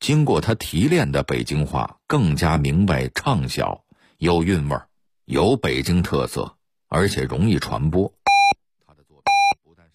经过他提炼的北京话更加明白畅晓，有韵味，有北京特色，而且容易传播。他的作品不但是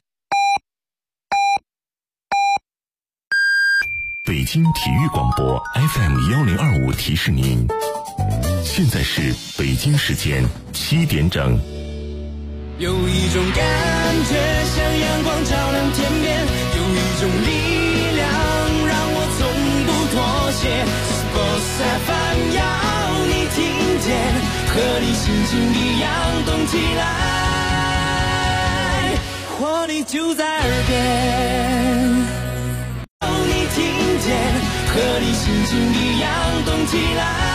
北京体育广播 FM1025 提示您，现在是北京时间7点整。 有一种感觉像阳光照亮天边，有一种力量让我从不妥协。Sports FM 要你听见，和你心情一样动起来，活力就在耳边。要你听见，和你心情一样动起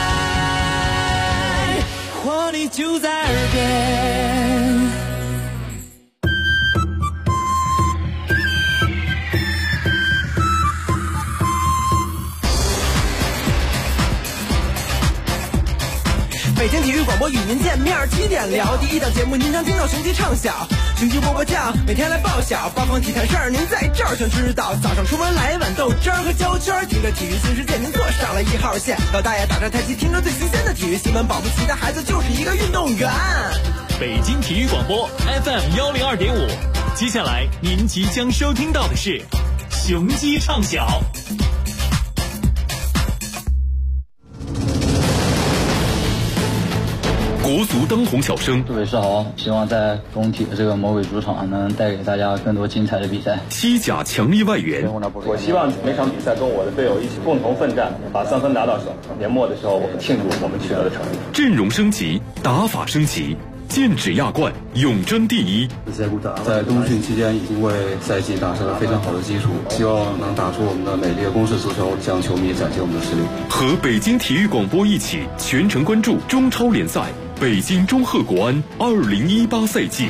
来，活力就在耳边。北京体育广播与您见面，7点聊第一档节目，您常听到雄鸡唱晓，雄鸡波波酱，每天来报晓，八方体坛事儿您在这儿全知道。早上出门来一碗豆汁儿和胶圈，听着体育新世界，您坐上了1号线。老大爷打着太极，听着最新鲜的体育新闻，保不齐的孩子就是一个运动员。 北京体育广播 FM102.5，接下来您即将收听到的是雄鸡唱晓。 国足当红小生， 祝伟是好，希望在工体的这个魔鬼主场能带给大家更多精彩的比赛。 西甲强力外援， 我希望每场比赛跟我的队友一起共同奋战，把3分拿到手。年末的时候，我们庆祝我们取得的成绩。 阵容升级，打法升级，剑指亚冠，永争第一。 在冬训期间已经为赛季打下了非常好的基础，希望能打出我们的美丽的攻势足球，向球迷展现我们的实力。 和北京体育广播一起全程关注中超联赛北京中赫国安2018赛季。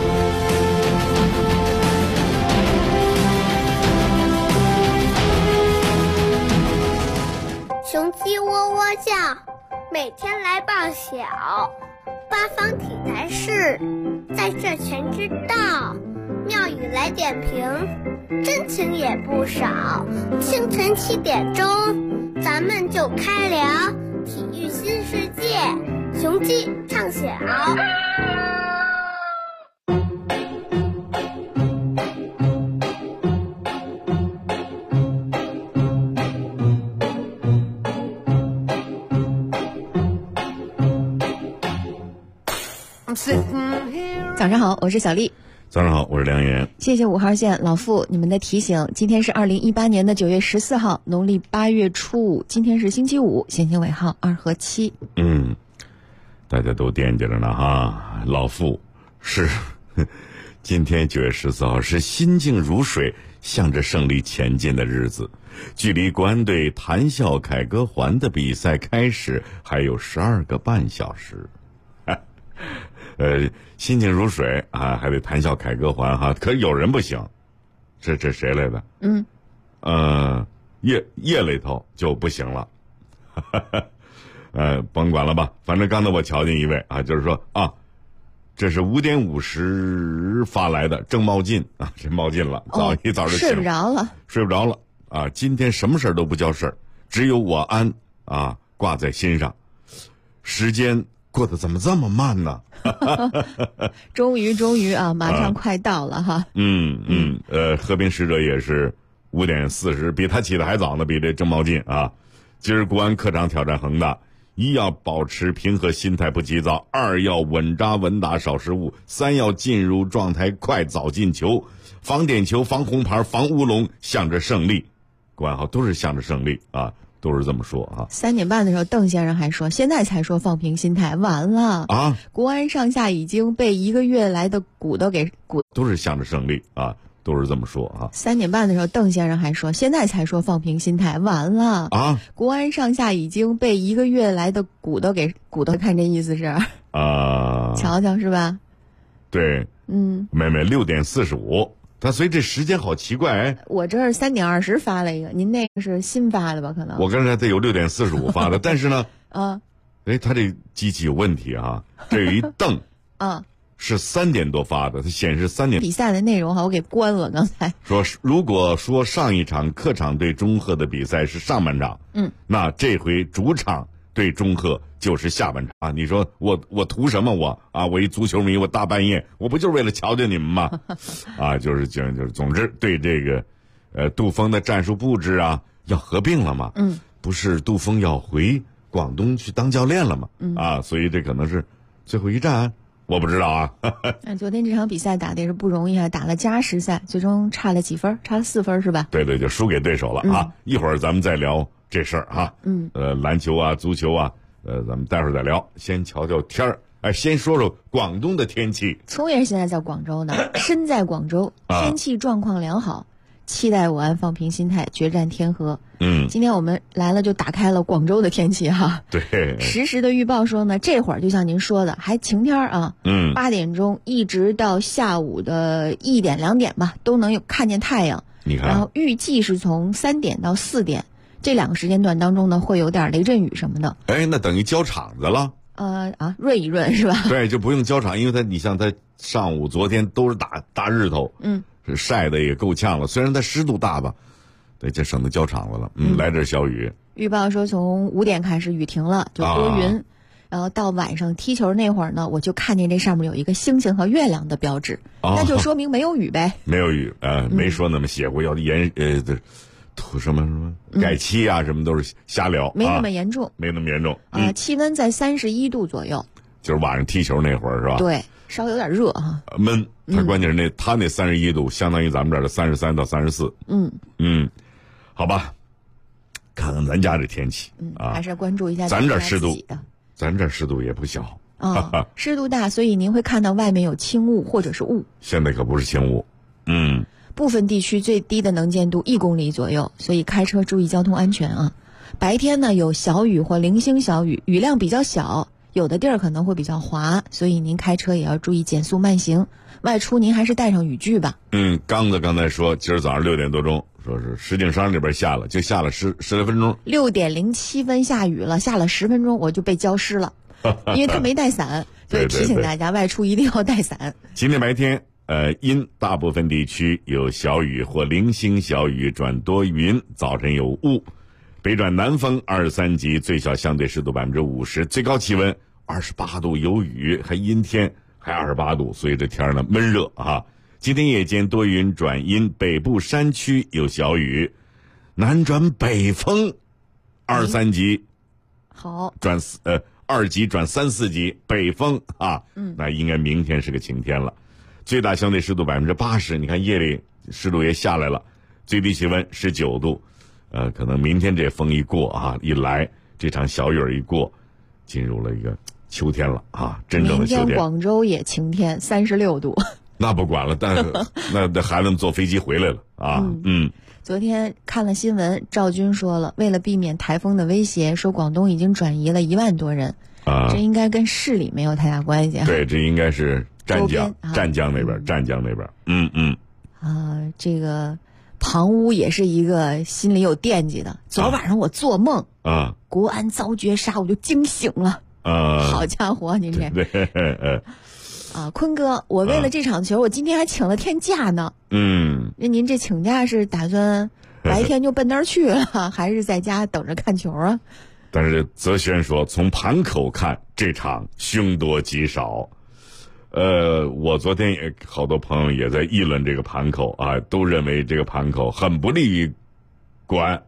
雄鸡喔喔叫，每天来报晓，八方体坛事在这全知道。妙语来点评，真情也不少。清晨7点钟，咱们就开聊体育新世界，雄鸡唱晓。 早上好，我是小丽。 早上好，我是梁岩。 谢谢5号线老傅你们的提醒。今天是2018年的9月14号，农历8月初5，今天是星期五，先行尾号2和7。 大家都惦记着呢哈。老傅是今天9月14号是心静如水，向着胜利前进的日子。距离国安队谈笑凯歌环的比赛开始还有12个半小时。心静如水啊，还得谈笑凯歌环哈。可有人不行，这谁来的？叶里头就不行了。甭管了吧，反正刚才我瞧见一位啊，就是说啊，这是5点50发来的郑茂进啊，这茂进了，一早就睡不着了啊！今天什么事儿都不叫事儿，只有我安啊挂在心上。时间过得怎么这么慢呢？ 终于啊，马上快到了哈。 和平使者也是5点40，比他起的还早呢，比这郑茂进啊。今儿国安客场挑战恒大，1要保持平和心态不急躁，2要稳扎稳打少失误，3要进入状态快早进球，防点球防红牌防乌龙，向着胜利。国安好都是向着胜利啊，都是这么说啊。 3点半的时候邓先生还说，现在才说放平心态，晚了啊！国安上下已经被1个月来的鼓都是向着胜利啊，都是这么说啊。 3点半的时候邓先生还说，现在才说放平心态，晚了啊！国安上下已经被1个月来的鼓捣，看这意思是啊，瞧瞧是吧？ 对，妹妹6点45。所以这时间好奇怪哎！ 我这是3点20发了一个，您那个是新发的吧？可能我刚才得有6点45发的，但是呢， 他这机器有问题啊！这有一邓是3点多发的，它显示3点。 比赛的内容我给关了。刚才说，如果说上一场客场对中赫的比赛是上半场，那这回主场对中赫就是下半场啊！你说我图什么？我一足球迷，我大半夜我不就是为了瞧瞧你们吗？就是总之对这个杜峰的战术布置啊要合并了嘛。不是杜峰要回广东去当教练了嘛？所以这可能是最后一战。我不知道啊。 昨天这场比赛打的也是不容易啊，打了加时赛，最终差了几分？差了4分是吧？ 对，就输给对手了啊！一会儿咱们再聊这事儿哈。篮球啊，足球啊，咱们待会儿再聊。先瞧瞧天儿，先说说广东的天气。 聪爷现在在广州呢，身在广州，天气状况良好，期待我安放平心态，决战天河。今天我们来了就打开了广州的天气哈。 对， 实时的预报说呢，这会儿就像您说的，还晴天啊。8点钟一直到下午的1点2点吧，都能看见太阳。 你看， 然后预计是从3点到4点这2个时间段当中呢，会有点雷阵雨什么的。 那等于交场子了。 润一润是吧？ 对，就不用交场，因为你像它上午昨天都是大日头，晒的也够呛了。虽然它湿度大吧，对，这省得交场子了。来点小雨。 预报说从5点开始雨停了，就多云。然后到晚上踢球那会儿呢，我就看见这上面有一个星星和月亮的标志，那就说明没有雨呗。 没有雨没说那么邪乎，要土什么改期啊，什么都是瞎聊， 没那么严重， 没那么严重。 气温在31度左右， 就是晚上踢球那会儿是吧？ 对，稍微有点热哈， 闷。它关键是它那31度，相当于咱们这儿的33到34。好吧，看看咱家这天气还是关注一下咱这湿度，咱这湿度也不小湿度大，所以您会看到外面有轻雾或者是雾。 现在可不是轻雾， 部分地区最低的能见度1公里左右，所以开车注意交通安全啊。白天呢有小雨或零星小雨，雨量比较小，有的地儿可能会比较滑，所以您开车也要注意减速慢行。外出您还是带上雨具吧。 刚才说今儿早上6点多钟，说是石景山这边下了，就下了十来分钟。 6点07分下雨了，下了10分钟我就被浇湿了，因为他没带伞，所以提醒大家外出一定要带伞。 今天白天因大部分地区有小雨或零星小雨转多云，早晨有雾，北转南风2-3级，最小相对湿度50%，最高气温28度，有雨，还阴天，还28度，所以这天呢闷热啊。今天夜间多云转阴，北部山区有小雨，南转北风2-3级， 好， 转2级转3-4级，北风啊，那应该明天是个晴天了。最大相对湿度80%，你看夜里湿度也下来了，最低气温19度，可能明天这风一过一来，这场小雨一过，进入了一个秋天了真正的秋天。 明天广州也晴天，36度。 那不管了，但是那孩子们坐飞机回来了昨天看了新闻，赵军说了，为了避免台风的威胁，说广东已经转移了1万多人这应该跟市里没有太大关系对，这应该是湛江那边，湛江那边。 这个旁屋也是一个心里有惦记的。昨晚上我做梦国安遭绝杀，我就惊醒了好家伙，您这对坤哥，我为了这场球，我今天还请了天假呢。那您这请假是打算白天就奔那儿去了，还是在家等着看球啊？ 但是泽轩说，从盘口看，这场凶多吉少。我昨天也好多朋友也在议论这个盘口都认为这个盘口很不利于国安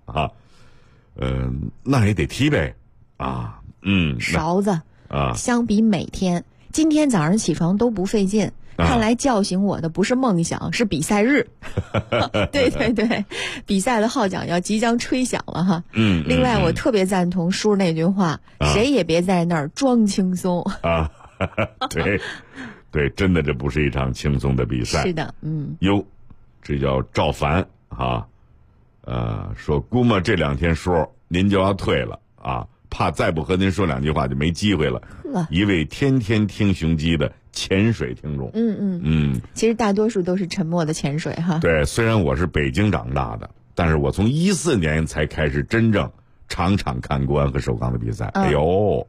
那也得踢呗勺子相比每天，今天早上起床都不费劲，看来叫醒我的不是梦想，是比赛日。对对对，比赛的号角要即将吹响了哈。另外我特别赞同叔那句话，谁也别在那儿装轻松对对，真的这不是一场轻松的比赛。 是的， 这叫赵凡说估摸这2天说您就要退了怕再不和您说2句话就没机会了。一位天天听雄鸡的潜水听众。 其实大多数都是沉默的潜水哈。 对，虽然我是北京长大的，但是我从14年才开始真正场场看国安和首钢的比赛。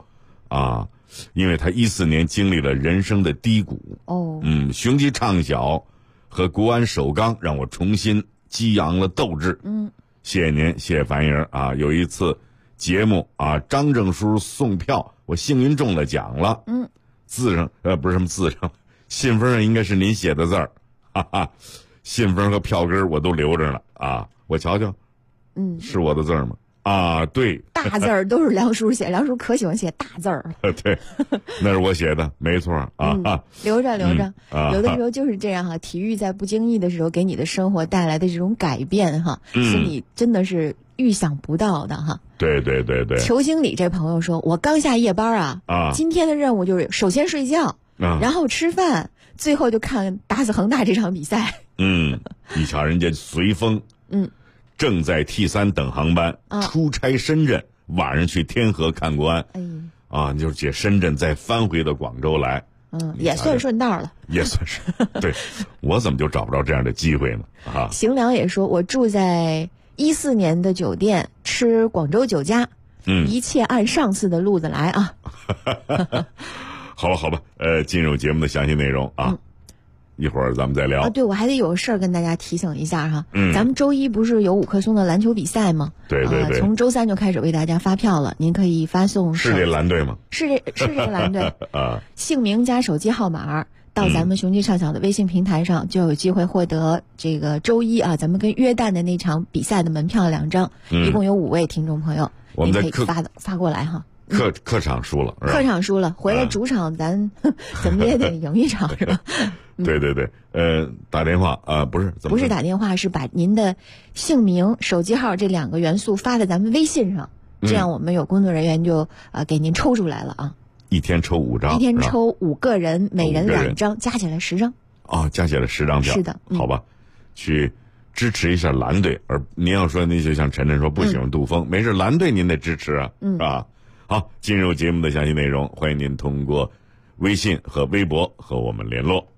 啊，因为他14年经历了人生的低谷。雄鸡唱晓和国安首钢让我重新激扬了斗志。谢谢您，谢谢樊英啊！有一次节目啊，张正叔送票，我幸运中了奖了。字上不是什么字上，信封上应该是您写的字儿，哈哈，信封和票根我都留着了啊，我瞧瞧，是我的字儿吗？啊，对， 大字儿都是梁叔写，梁叔可喜欢写大字儿了。 对，那是我写的，没错啊。 留着。有的时候就是这样哈，体育在不经意的时候给你的生活带来的这种改变哈，是你真的是预想不到的哈。 对。 裘经理这朋友说，我刚下夜班啊，今天的任务就是首先睡觉，然后吃饭，最后就看打死恒大这场比赛。 你瞧人家随风，正在 T3 等航班，出差深圳，晚上去天河看国安，就是解深圳再翻回到广州来， 也算顺道了， 也算是。对，我怎么就找不着这样的机会呢？ 邢良也说，我住在14年的酒店，吃广州酒家，一切按上次的路子来啊。 好吧，进入节目的详细内容啊。一会儿咱们再聊对，我还得有事儿跟大家提醒一下哈。咱们周一不是有5棵松的篮球比赛吗？ 对， 从周3就开始为大家发票了，您可以发送是这蓝队吗？ 是这个蓝队姓名加手机号码到咱们雄鸡畅晓的微信平台上，就有机会获得这个周一咱们跟约旦的那场比赛的门票2张，一共有5位听众朋友，您可以发过来哈。 客场输了， 客场输了，回来主场咱怎么也得赢一场是吧？ 对，打电话不是打电话，是把您的姓名、手机号这2个元素发在咱们微信上，这样我们有工作人员就给您抽出来了啊。 一天抽5张， 一天抽5个人，每人2张，加起来10张。 加起来10张票。 是的， 好吧，去支持一下蓝队。而您要说那就像晨晨说不喜欢杜锋，没事，蓝队您得支持啊，是吧？好，进入节目的详细内容，欢迎您通过微信和微博和我们联络。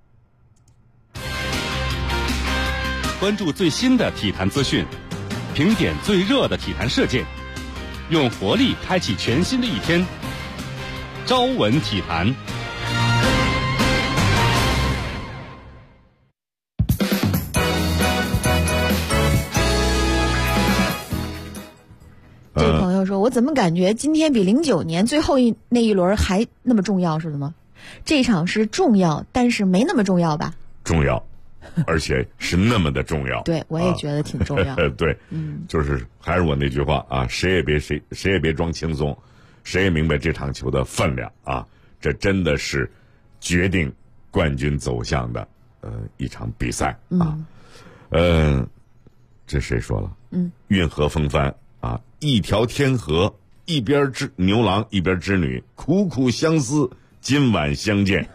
关注最新的体坛资讯，评点最热的体坛事件，用活力开启全新的一天。朝闻体坛。 这位朋友说，我怎么感觉今天比09年最后那一轮还那么重要似的吗？这场是重要，但是没那么重要吧？ 重要，而且是那么的重要。 对，我也觉得挺重要。 对，就是还是我那句话啊，谁也别装轻松，谁也明白这场球的分量啊，这真的是决定冠军走向的一场比赛啊。这谁说了？运河风帆啊，一条天河，一边织牛郎，一边织女，苦苦相思，今晚相见。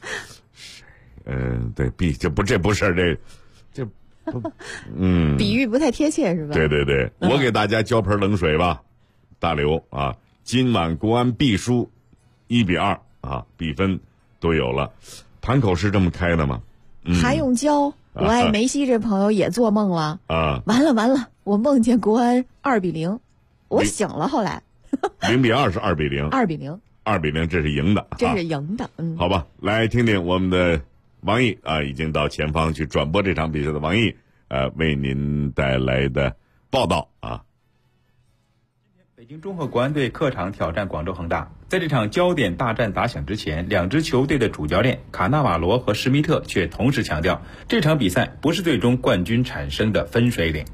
对，这不是这比喻不太贴切是吧？ 对，我给大家浇盆冷水吧，大刘啊，今晚国安必输1-2啊，比分都有了，盘口是这么开的吗？ 还用教？我爱梅西这朋友也做梦了啊！ 完了，我梦见国安2-0，我醒了，后来 0-2是2-0，2-0这是赢的， 这是赢的。 好吧，来听听我们的王毅啊，已经到前方去转播这场比赛的王毅，为您带来的报道啊。 北京中赫国安队客场挑战广州恒大，在这场焦点大战打响之前，两支球队的主教练卡纳瓦罗和施密特却同时强调，这场比赛不是最终冠军产生的分水岭。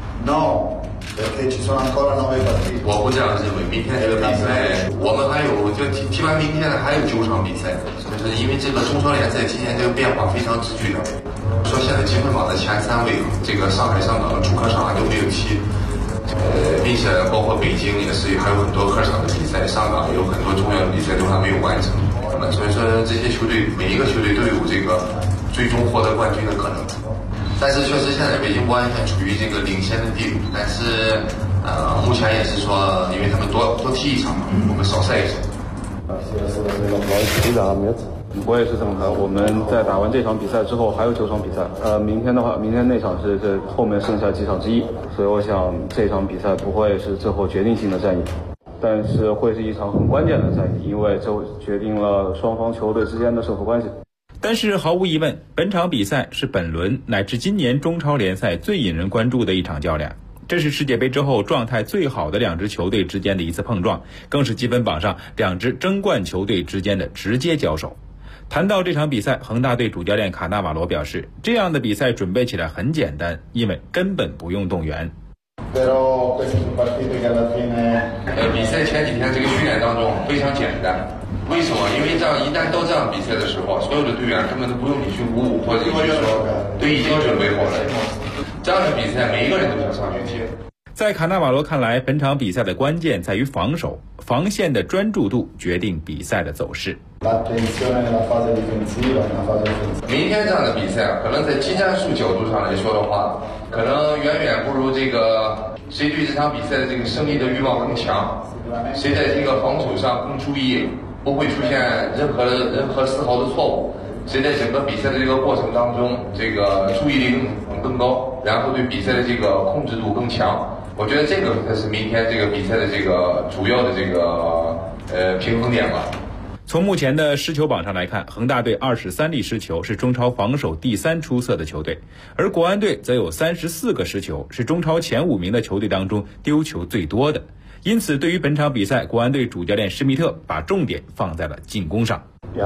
我不这样认为，明天这个比赛我们还有就踢完明天的还有9场比赛，所以说因为这个中超联赛今年这个变化非常之巨大。说现在积分榜的前3位，这个上海、香港的主客场都没有踢。并且包括北京也是还有很多客场的比赛，香港也有很多重要的比赛都还没有完成。所以说这些球队每一个球队都有这个最终获得冠军的可能。但是确实现在北京国安还处于这个领先的地位，但是目前也是说，因为他们多踢一场嘛，我们少赛一场。 我也是这么看，我们在打完这场比赛之后还有9场比赛，明天那场是这后面剩下几场之一，所以我想这场比赛不会是最后决定性的战役。 但是会是一场很关键的赛季，因为这决定了双方球队之间的胜负关系。 但是毫无疑问，本场比赛是本轮乃至今年中超联赛最引人关注的一场较量。这是世界杯之后状态最好的两支球队之间的一次碰撞，更是积分榜上两支争冠球队之间的直接交手。谈到这场比赛，恒大队主教练卡纳瓦罗表示，这样的比赛准备起来很简单，因为根本不用动员。 比赛前几天这个训练当中非常简单，为什么？因为一旦到这样比赛的时候，所有的队员根本都不用你去鼓舞或者你去说，对，已经准备好了。这样的比赛每一个人都想上去踢。 在卡纳瓦罗看来，本场比赛的关键在于防守，防线的专注度决定比赛的走势。 明天这样的比赛，可能在技战术角度上来说的话，可能远远不如这个谁对这场比赛的这个胜利的欲望更强，谁在这个防守上更注意，不会出现任何丝毫的错误，谁在整个比赛的这个过程当中，这个注意力更高，然后对比赛的这个控制度更强。我觉得这个才是明天这个比赛的这个主要的这个平衡点吧。 从目前的失球榜上来看，恒大队23粒失球，是中超防守第3出色的球队，而国安队则有34个失球，是中超前5名的球队当中丢球最多的。因此，对于本场比赛，国安队主教练施密特把重点放在了进攻上。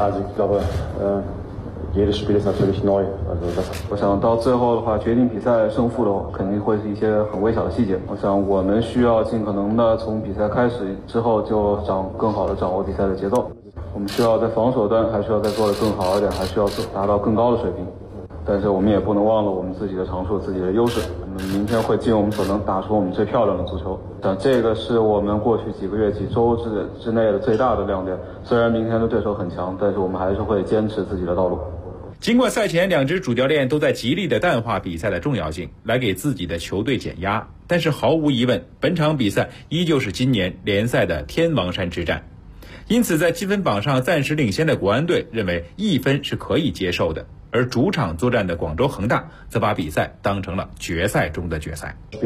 我想到最后的话，决定比赛胜负的话，肯定会是一些很微小的细节。我想我们需要尽可能的从比赛开始之后就更好的掌握比赛的节奏。我们需要在防守端还需要再做得更好一点，还需要达到更高的水平。但是我们也不能忘了我们自己的长处、自己的优势。我们明天会尽我们所能打出我们最漂亮的足球。但这个是我们过去几个月、几周之内的最大的亮点。虽然明天的对手很强，但是我们还是会坚持自己的道路。 尽管赛前两支主教练都在极力的淡化比赛的重要性，来给自己的球队减压，但是毫无疑问，本场比赛依旧是今年联赛的天王山之战。因此，在积分榜上暂时领先的国安队认为1分是可以接受的，而主场作战的广州恒大则把比赛当成了决赛中的决赛。 看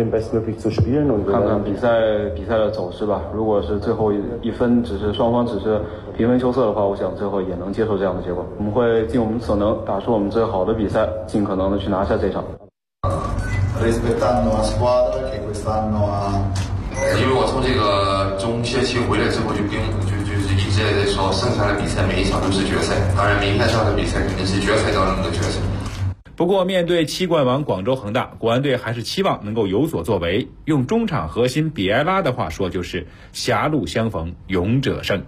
看比赛的走势吧。如果是最后1分双方只是平分秋色的话，我想最后也能接受这样的结果。我们会尽我们所能打出我们最好的比赛，尽可能的去拿下这场。 因为我从这个中歇期回来之后，就是一直在说，剩下的比赛每一场都是决赛。当然，明天这样的比赛肯定是决赛当中的决赛。 不过，面对7冠王广州恒大，国安队还是期望能够有所作为。用中场核心比埃拉的话说，就是“狭路相逢勇者胜”。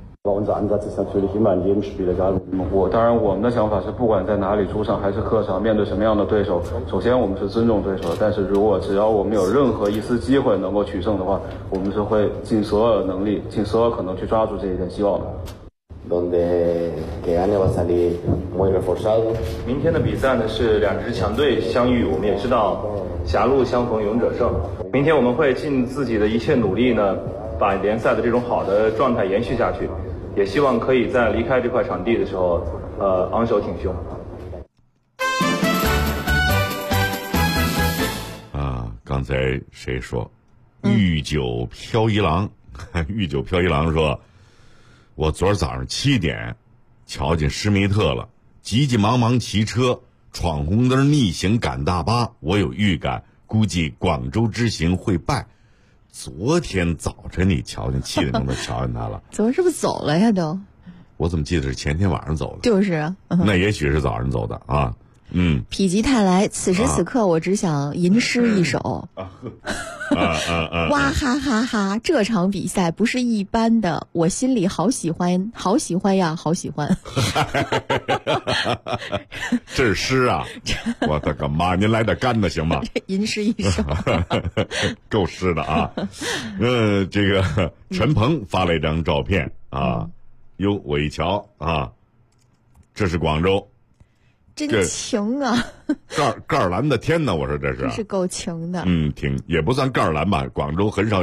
我们的想法是，不管在哪里，主场还是客场，面对什么样的对手，首先我们是尊重对手，但是只要我们有任何一丝机会能够取胜的话，我们是会尽所有能力、尽所有可能去抓住这一点希望的。明天的比赛呢是两支强队相遇，我们也知道狭路相逢勇者胜。明天我们会尽自己的一切努力呢，把联赛的这种好的状态延续下去，也希望可以在离开这块场地的时候，昂首挺胸。 刚才谁说？御酒飘一郎，御酒飘一郎说，我昨儿早上7点瞧见施密特了，急急忙忙骑车闯红灯逆行赶大巴，我有预感，估计广州之行会败。昨天早晨你瞧见7点钟都瞧见他了， 昨儿是不是走了呀都？ 我怎么记得是前天晚上走的？ 就是啊， 那也许是早上走的啊。 否极泰来，此时此刻我只想吟诗一首。哇哈哈哈！这场比赛不是一般的，我心里好喜欢，好喜欢呀，好喜欢。 这是诗啊！我的个妈！您来点干的行吗？ 吟诗一首， 够诗的啊！这个陈鹏发了一张照片啊，哟，我一瞧啊，这是广州。 真晴啊！ 盖儿蓝的天呢，我说这是， 真是够晴的。 也不算盖儿蓝吧。广州很少有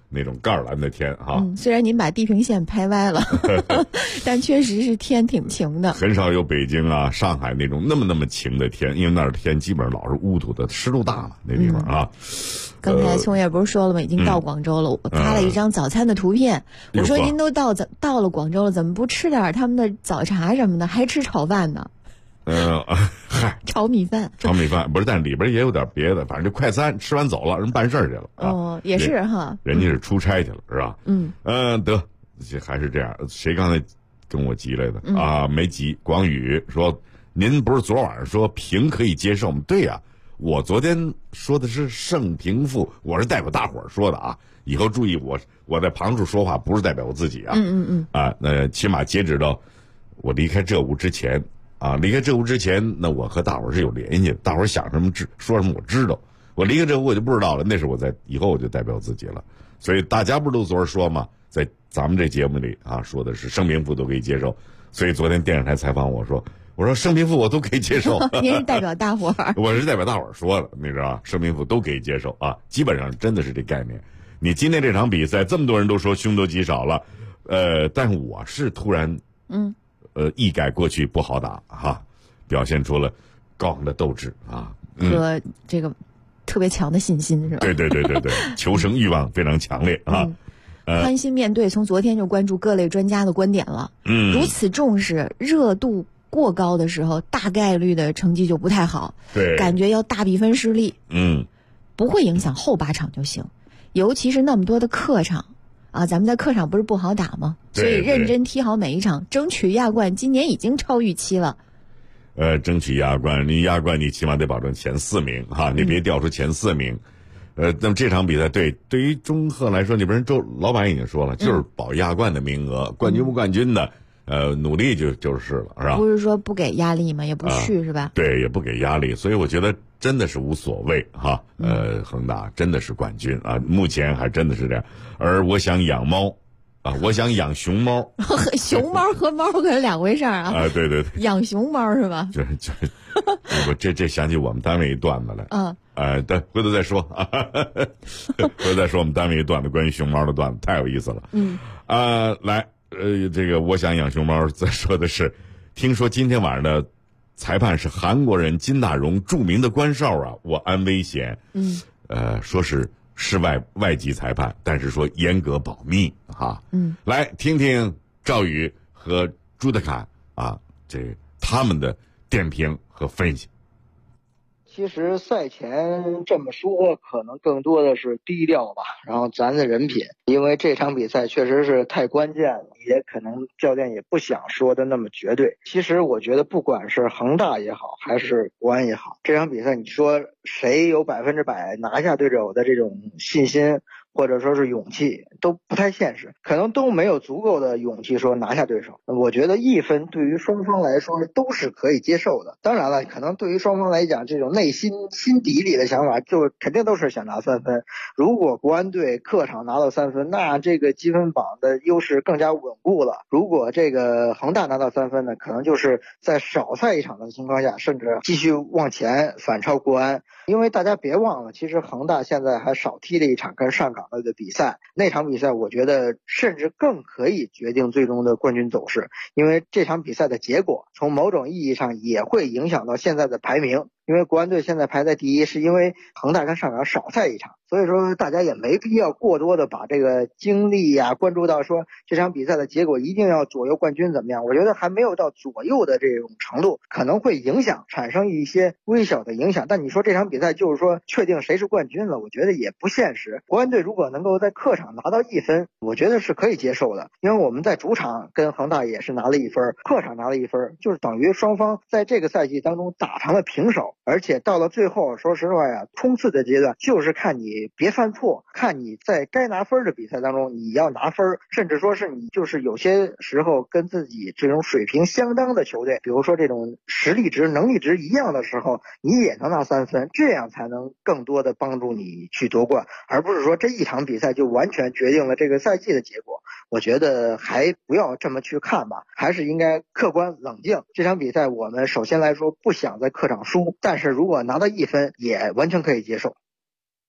那种盖蓝的天哈。 虽然您把地平线拍歪了，但确实是天挺晴的。 很少有北京啊、上海那种那么晴的天，因为那儿天基本上老是乌土的，湿度大嘛，那地方啊。 刚才聪爷不是说了吗？已经到广州了，我发了一张早餐的图片。我说您都到了广州了，怎么不吃点他们的早茶什么的，还吃炒饭呢？ 嗨， 炒米饭不是，但里边也有点别的，反正就快餐吃完走了，人办事儿去了。 哦，也是哈， 人家是出差去了，是吧？得，还是这样。谁刚才跟我急来的啊？没急。广宇说，您不是昨晚上说平可以接受吗？对呀。我昨天说的是胜平负，我是代表大伙儿说的啊。以后注意我在旁处说话不是代表我自己啊。那起码截止到我离开这屋之前啊，那我和大伙儿是有联系的。大伙儿想什么说什么我知道。我离开这屋我就不知道了，那是以后我就代表自己了。所以大家不是都昨儿说嘛，在咱们这节目里啊说的是胜平负都可以接受。所以昨天电视台采访我说胜平负我都可以接受。 您是代表大伙儿？ 我是代表大伙儿说的，你知道吧？胜平负都可以接受啊，基本上真的是这概念。你今天这场比赛，这么多人都说凶多吉少了，但我是突然一改过去不好打哈，表现出了高昂的斗志啊， 和这个特别强的信心是吧？ 对，求胜欲望非常强烈啊。 宽心面对，从昨天就关注各类专家的观点了。如此重视，热度过高的时候，大概率的成绩就不太好。 对， 感觉要大比分失利。不会影响后8场就行。尤其是那么多的客场啊，咱们在客场不是不好打吗？所以认真踢好每一场，争取亚冠。今年已经超预期了。 争取亚冠，你起码得保证前4名哈，你别掉出前4名。那么这场比赛对于中赫来说，你不是周老板已经说了，就是保亚冠的名额，冠军不冠军的，努力就是了，是吧？ 不是说不给压力吗？也不去是吧？ 对，也不给压力，所以我觉得真的是无所谓哈。恒大真的是冠军啊，目前还真的是这样。而我想养猫啊，我想养熊猫。 熊猫和猫可是2回事啊！ 对， 养熊猫是吧？ 这想起我们单位一段子来。对，回头再说啊。回头再说我们单位一段子，关于熊猫的段子，太有意思了。来，这个我想养熊猫。再说的是，听说今天晚上的裁判是韩国人金大荣，著名的官少啊，我安危险。说是外籍裁判，但是说严格保密哈。来听听赵宇和朱德凯啊，他们的点评和分析。 其实赛前这么说，可能更多的是低调吧，然后咱的人品，因为这场比赛确实是太关键了，也可能教练也不想说的那么绝对。其实我觉得不管是恒大也好，还是国安也好，这场比赛你说谁有100%拿下对手的这种信心或者说是勇气，都不太现实，可能都没有足够的勇气说拿下对手。我觉得1分对于双方来说都是可以接受的。当然了，可能对于双方来讲，这种内心心底里的想法就肯定都是想拿3分。如果国安队客场拿到3分，那这个积分榜的优势更加稳固了。如果这个恒大拿到3分呢，可能就是在少赛一场的情况下，甚至继续往前反超国安。因为大家别忘了，其实恒大现在还少踢了一场跟上港的比赛，那场比赛我觉得甚至更可以决定最终的冠军走势，因为这场比赛的结果从某种意义上也会影响到现在的排名。因为国安队现在排在第1，是因为恒大跟上港少赛一场，所以说大家也没必要过多的把这个精力关注到说这场比赛的结果一定要左右冠军怎么样。我觉得还没有到左右的这种程度，可能会产生一些微小的影响，但你说这场比赛就是说确定谁是冠军了，我觉得也不现实。国安队如果能够在客场拿到1分，我觉得是可以接受的，因为我们在主场跟恒大也是拿了1分，客场拿了1分，就是等于双方在这个赛季当中打成了平手。而且到了最后，说实话呀，冲刺的阶段就是看你别犯错，看你在该拿分的比赛当中你要拿分，甚至说是你就是有些时候跟自己这种水平相当的球队，比如说这种实力值能力值一样的时候，你也能拿3分，这样才能更多的帮助你去夺冠，而不是说这一场比赛就完全决定了这个赛季的结果。我觉得还不要这么去看吧，还是应该客观冷静。这场比赛我们首先来说不想在客场输，但是如果拿到1分也完全可以接受。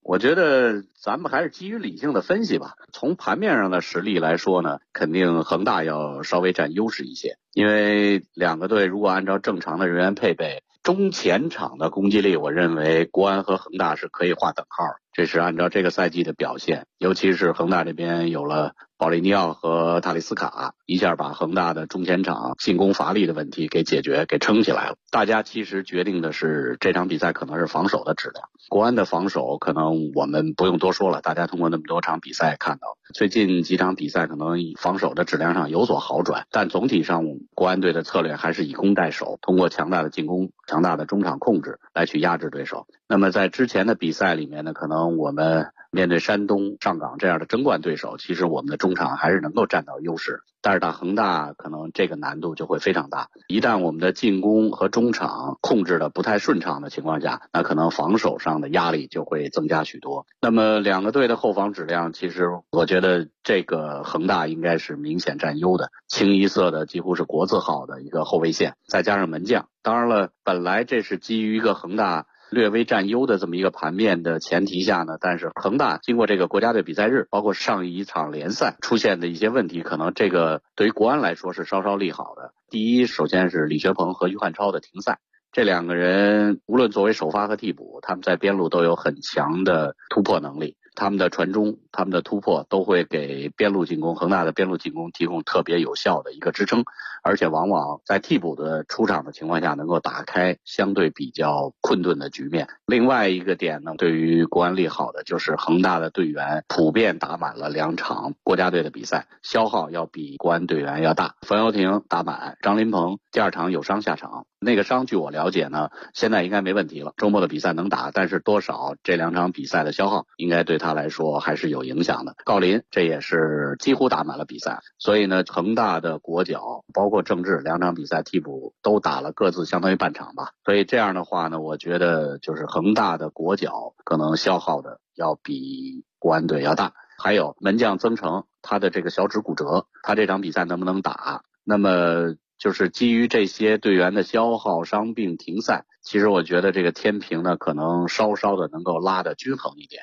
我觉得咱们还是基于理性的分析吧。从盘面上的实力来说呢，肯定恒大要稍微占优势一些，因为两个队如果按照正常的人员配备，中前场的攻击力，我认为国安和恒大是可以划等号。这是按照这个赛季的表现，尤其是恒大这边有了保利尼奥和塔利斯卡，一下把恒大的中前场进攻乏力的问题给解决，给撑起来了。大家其实决定的是这场比赛可能是防守的质量。国安的防守可能我们不用多说了，大家通过那么多场比赛看到，最近几场比赛可能防守的质量上有所好转，但总体上国安队的策略还是以攻代守，通过强大的进攻、强大的中场控制来去压制对手。那么在之前的比赛里面呢，可能我们面对山东、上港这样的争冠对手，其实我们的中场还是能够占到优势，但是打恒大可能这个难度就会非常大。一旦我们的进攻和中场控制的不太顺畅的情况下，那可能防守上的压力就会增加许多。那么两个队的后防质量，其实我觉得这个恒大应该是明显占优的，清一色的几乎是国字号的一个后卫线，再加上门将。当然了，本来这是基于一个恒大略微占优的这么一个盘面的前提下呢，但是恒大经过这个国家队比赛日，包括上一场联赛出现的一些问题，可能这个对于国安来说是稍稍利好的。第一，首先是李学鹏和于汉超的停赛，这两个人无论作为首发和替补，他们在边路都有很强的突破能力，他们的传中、他们的突破都会给边路进攻、恒大的边路进攻提供特别有效的一个支撑，而且往往在替补的出场的情况下能够打开相对比较困顿的局面。另外一个点呢，对于国安利好的就是恒大的队员普遍打满了2场国家队的比赛，消耗要比国安队员要大。冯潇霆打满，张琳芃第2场有伤下场，那个伤据我了解呢，现在应该没问题了，周末的比赛能打，但是多少这2场比赛的消耗应该对他来说还是有影响的。郜林这也是几乎打满了比赛，所以呢，恒大的国脚包括郑智2场比赛替补都打了各自相当于半场吧，所以这样的话呢，我觉得就是恒大的国脚可能消耗的要比国安队要大。还有门将曾诚，他的这个小指骨折，他这场比赛能不能打？那么就是基于这些队员的消耗、伤病、停赛，其实我觉得这个天平呢，可能稍稍的能够拉得均衡一点。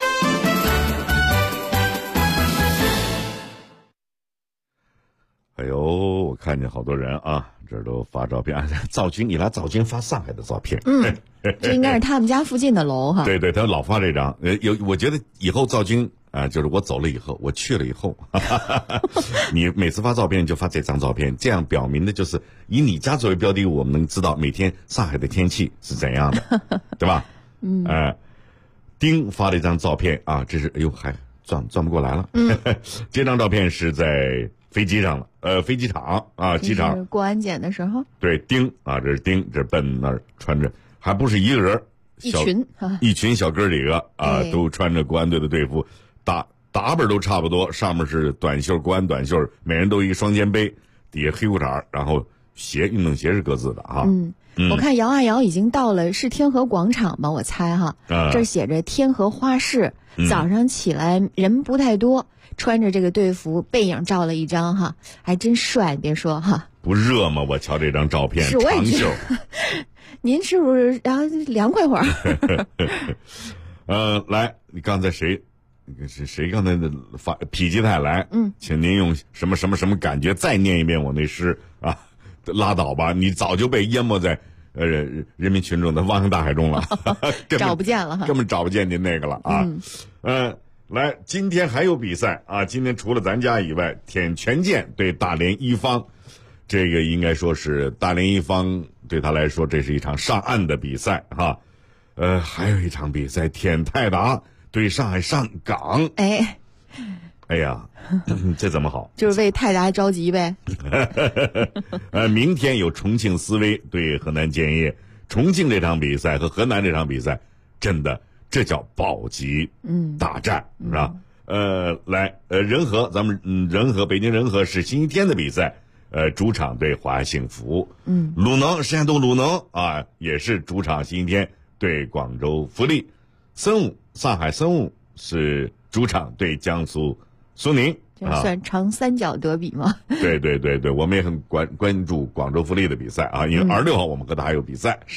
哎呦，我看见好多人啊，这都发照片。赵军，你来赵军发上海的照片。 这应该是他们家附近的楼哈。 对对，他老发这张。我觉得以后赵军就是我走了以后，我去了以后，你每次发照片就发这张照片，这样表明的就是以你家作为标的物，我们能知道每天上海的天气是怎样的，对吧？丁发了一张照片啊，这是哎呦还转不过来了。这张照片是在飞机上了，飞机场啊，机场过安检的时候。 对，丁啊，这是丁，这奔那儿穿着，还不是一个人，一群小哥几个啊，都穿着国安队的队服，打扮都差不多，上面是短袖，国安短袖，每人都一个双肩背，底下黑裤衩，然后运动鞋是各自的哈。 我看摇啊摇已经到了，是天河广场吧？我猜哈，这写着天河花市。早上起来人不太多，穿着这个队服，背影照了一张哈，还真帅，别说哈。 不热吗？我瞧这张照片，长袖。 您是不是凉快会儿？ 来，你刚才谁刚才发否极泰来？请您用什么什么什么感觉再念一遍我那诗啊？拉倒吧，你早就被淹没在人民群众的汪洋大海中了， 找不见了， 根本找不见您那个了啊。来，今天还有比赛啊！今天除了咱家以外，舔权健对大连一方，这个应该说是大连一方对他来说，这是一场上岸的比赛哈。还有一场比赛，舔泰达对上海上港。哎呀，这怎么好？ 就是为泰达着急呗。 明天有重庆斯威对河南建业，重庆这场比赛和河南这场比赛，真的这叫保级大战，是吧？来，仁和，咱们北京仁和是星期天的比赛，主场对华幸福。鲁能，山东鲁能啊，也是主场星期天对广州富力。上海申鑫是主场对江苏苏宁。 这算长三角德比吗？ 对对对对，我们也很关注广州富力的比赛啊，因为26号我们和他还有比赛。 是。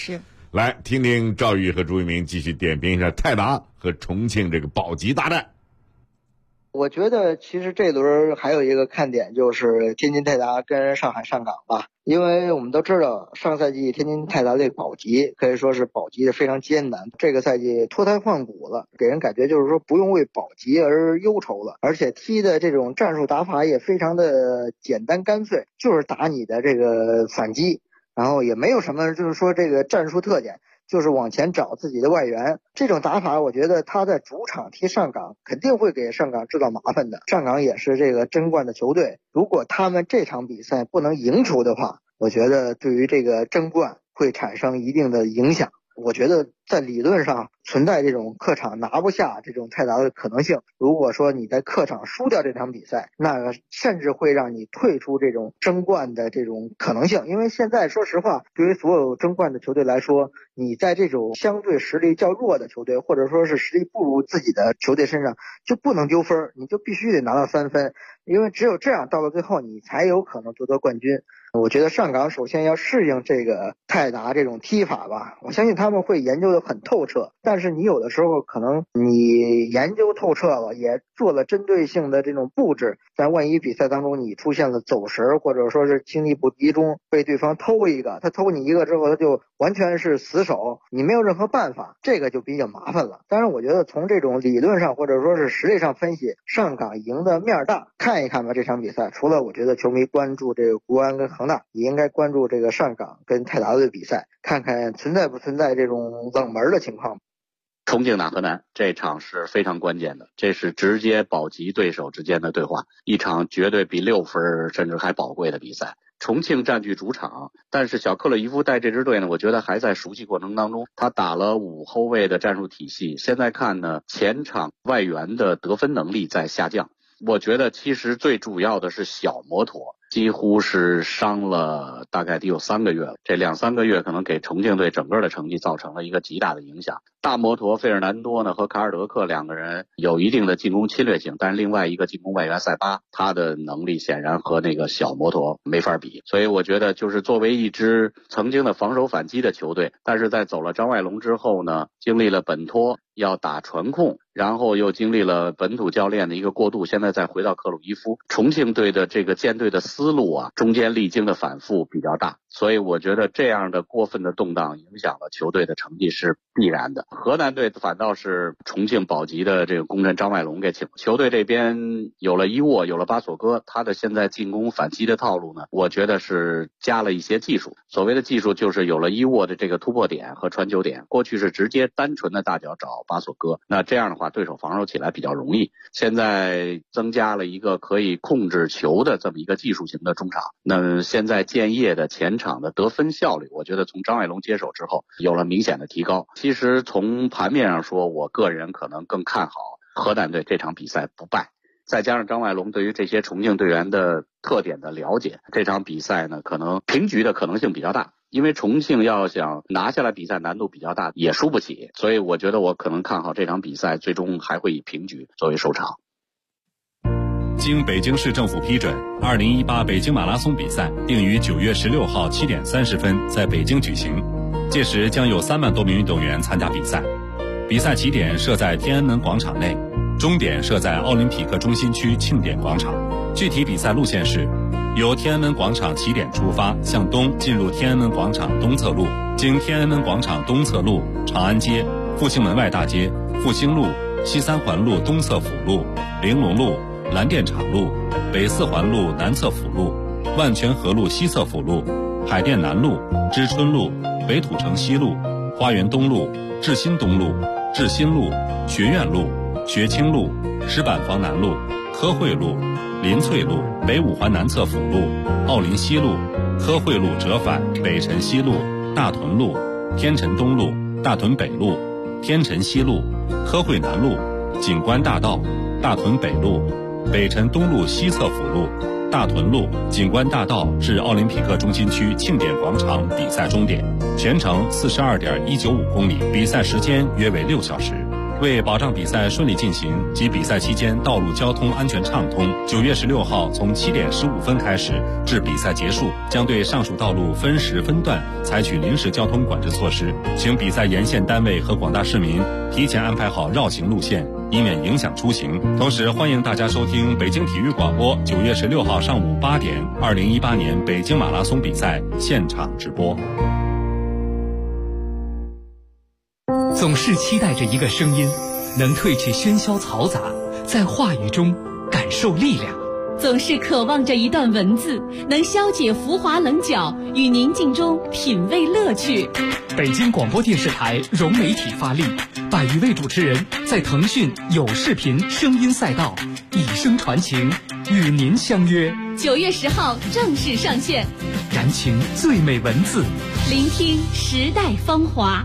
来听听赵宇和朱一鸣继续点评一下泰达和重庆这个保级大战。 我觉得其实这轮还有一个看点就是天津泰达跟上海上港吧，因为我们都知道上赛季天津泰达队保级可以说是保级的非常艰难，这个赛季脱胎换骨了，给人感觉就是说不用为保级而忧愁了，而且踢的这种战术打法也非常的简单干脆，就是打你的这个反击，然后也没有什么就是说这个战术特点，就是往前找自己的外援。这种打法我觉得他在主场踢上港肯定会给上港制造麻烦的，上港也是这个争冠的球队，如果他们这场比赛不能赢球的话，我觉得对于这个争冠会产生一定的影响。我觉得在理论上存在这种客场拿不下这种泰达的可能性，如果说你在客场输掉这场比赛，那甚至会让你退出这种争冠的这种可能性。因为现在说实话，对于所有争冠的球队来说，你在这种相对实力较弱的球队，或者说是实力不如自己的球队身上，就不能丢分，你就必须得拿到3分，因为只有这样到了最后你才有可能夺得冠军。我觉得上港首先要适应这个泰达这种踢法吧，我相信他们会研究得很透彻，但是你有的时候可能你研究透彻了，也做了针对性的这种布置，但万一比赛当中你出现了走神，或者说是精力不集中，被对方偷一个，他偷你一个之后他就完全是死守，你没有任何办法，这个就比较麻烦了。当然我觉得从这种理论上或者说是实力上分析，上港赢的面大，看一看吧这场比赛，除了我觉得球迷关注这个国安跟恒大，也应该关注这个上港跟泰达队比赛，看看存在不存在这种冷门的情况。 重庆打河南这场是非常关键的，这是直接保级对手之间的对话，一场绝对比6分甚至还宝贵的比赛。重庆占据主场，但是小克洛伊夫带这支队呢，我觉得还在熟悉过程当中，他打了5后卫的战术体系，现在看呢，前场外援的得分能力在下降。我觉得其实最主要的是小摩托几乎是伤了大概得有3个月了，这2-3个月可能给重庆队整个的成绩造成了一个极大的影响。大摩托费尔南多呢和卡尔德克2个人有一定的进攻侵略性，但是另外一个进攻外援塞巴，他的能力显然和那个小摩托没法比，所以我觉得就是作为一支曾经的防守反击的球队，但是在走了张外龙之后呢，经历了本托要打传控，然后又经历了本土教练的一个过渡，现在再回到克鲁伊夫，重庆队的这个建队的思路啊，中间历经的反复比较大，所以我觉得这样的过分的动荡影响了球队的成绩是必然的。河南队反倒是重庆保级的这个功臣张外龙给请，球队这边有了伊沃，有了巴索戈，他的现在进攻反击的套路呢，我觉得是加了一些技术。所谓的技术就是有了伊沃的这个突破点和传球点，过去是直接单纯的大脚找巴索戈，那这样的话对手防守起来比较容易，现在增加了一个可以控制球的这么一个技术型的中场。那现在建业的前场的得分效率，我觉得从张外龙接手之后有了明显的提高。其实从盘面上说，我个人可能更看好河南队这场比赛不败，再加上张外龙对于这些重庆队员的特点的了解，这场比赛呢可能平局的可能性比较大，因为重庆要想拿下来比赛难度比较大，也输不起，所以我觉得我可能看好这场比赛最终还会以平局作为收场。 经北京市政府批准，2018北京马拉松比赛定于9月16号7点30分在北京举行，届时将有3万多名运动员参加比赛。比赛起点设在天安门广场内，终点设在奥林匹克中心区庆典广场。具体比赛路线是：由天安门广场起点出发，向东进入天安门广场东侧路，经天安门广场东侧路、长安街、复兴门外大街、复兴路、西3环路东侧辅路、玲珑路、蓝靛厂路、北4环路南侧辅路、万泉河路西侧辅路、海淀南路、知春路、北土城西路、花园东路、志新东路、志新路、学院路、学清路、石板房南路、科惠路、林翠路、北5环南侧辅路、奥林西路、科惠路折返北辰西路、大屯路、天辰东路、大屯北路、天辰西路、科惠南路、景观大道、大屯北路、北辰东路西侧辅路、大屯路、景观大道至奥林匹克中心区庆典广场比赛终点，全程42.195公里，比赛时间约为6小时。 为保障比赛顺利进行及比赛期间道路交通安全畅通，9月16号从7点15分开始至比赛结束，将对上述道路分时分段采取临时交通管制措施，请比赛沿线单位和广大市民提前安排好绕行路线，以免影响出行。同时，欢迎大家收听北京体育广播9月16号上午8点2018年北京马拉松比赛现场直播。 总是期待着一个声音，能褪去喧嚣嘈杂，在话语中感受力量。 总是渴望着一段文字，能消解浮华棱角，与宁静中品味乐趣。 北京广播电视台融媒体发力，100余位主持人在腾讯有视频声音赛道以声传情，与您相约。 9月10号正式上线， 燃情最美文字， 聆听时代芳华。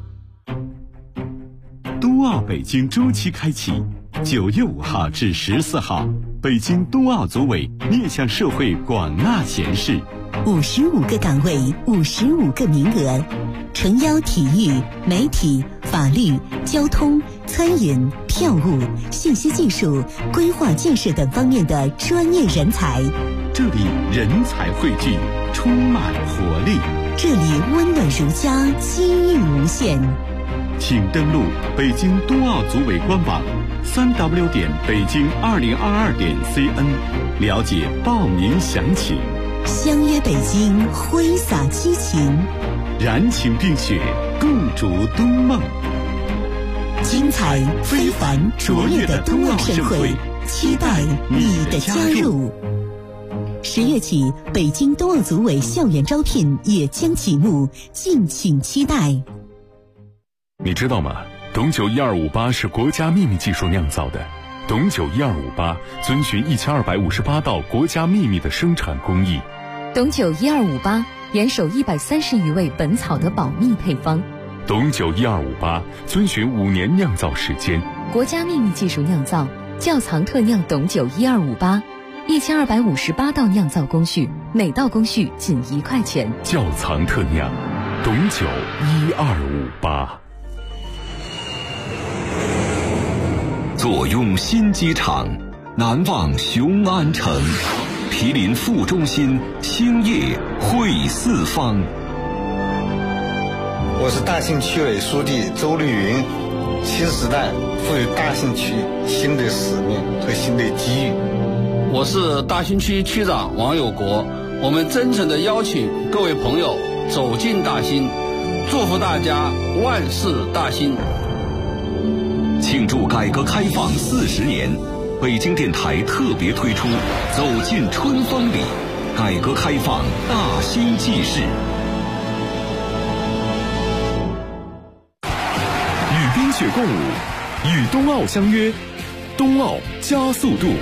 冬奥北京周期开启，9月5号至14号，北京冬奥组委面向社会广纳贤士 ，55个岗位，55个名额，诚邀体育、媒体、法律、交通、餐饮、票务、信息技术、规划建设等方面的专业人才。 这里人才汇聚，充满活力； 这里温暖如家，机遇无限。 请登录北京冬奥组委官网3w 北京2022.cn 了解报名详情。 相约北京，挥洒激情， 燃情并雪，共筑冬梦。 精彩非凡卓越的冬奥盛会，期待你的加入。10月起，北京冬奥组委校园招聘也将启幕，敬请期待。 你知道吗？董酒12588是国家秘密技术酿造的。董酒12588遵循1258道国家秘密的生产工艺。 董酒1258严守130余味本草的保密配方。 董酒12588遵循5年酿造时间。 国家秘密技术酿造，窖藏特酿董酒12581，1258道酿造工序，每道工序仅1块钱。 窖藏特酿，董酒12588。 坐拥新机场，难忘雄安城，毗邻副中心，兴业汇四方。 我是大兴区委书记周绿云，新时代赋予大兴区新的使命和新的机遇。 我是大兴区区长王有国，我们真诚地邀请各位朋友走进大兴，祝福大家万事大兴。 庆祝改革开放40年，北京电台特别推出《走进春风里》，改革开放大兴纪事。 与冰雪共舞，与冬奥相约，冬奥加速度。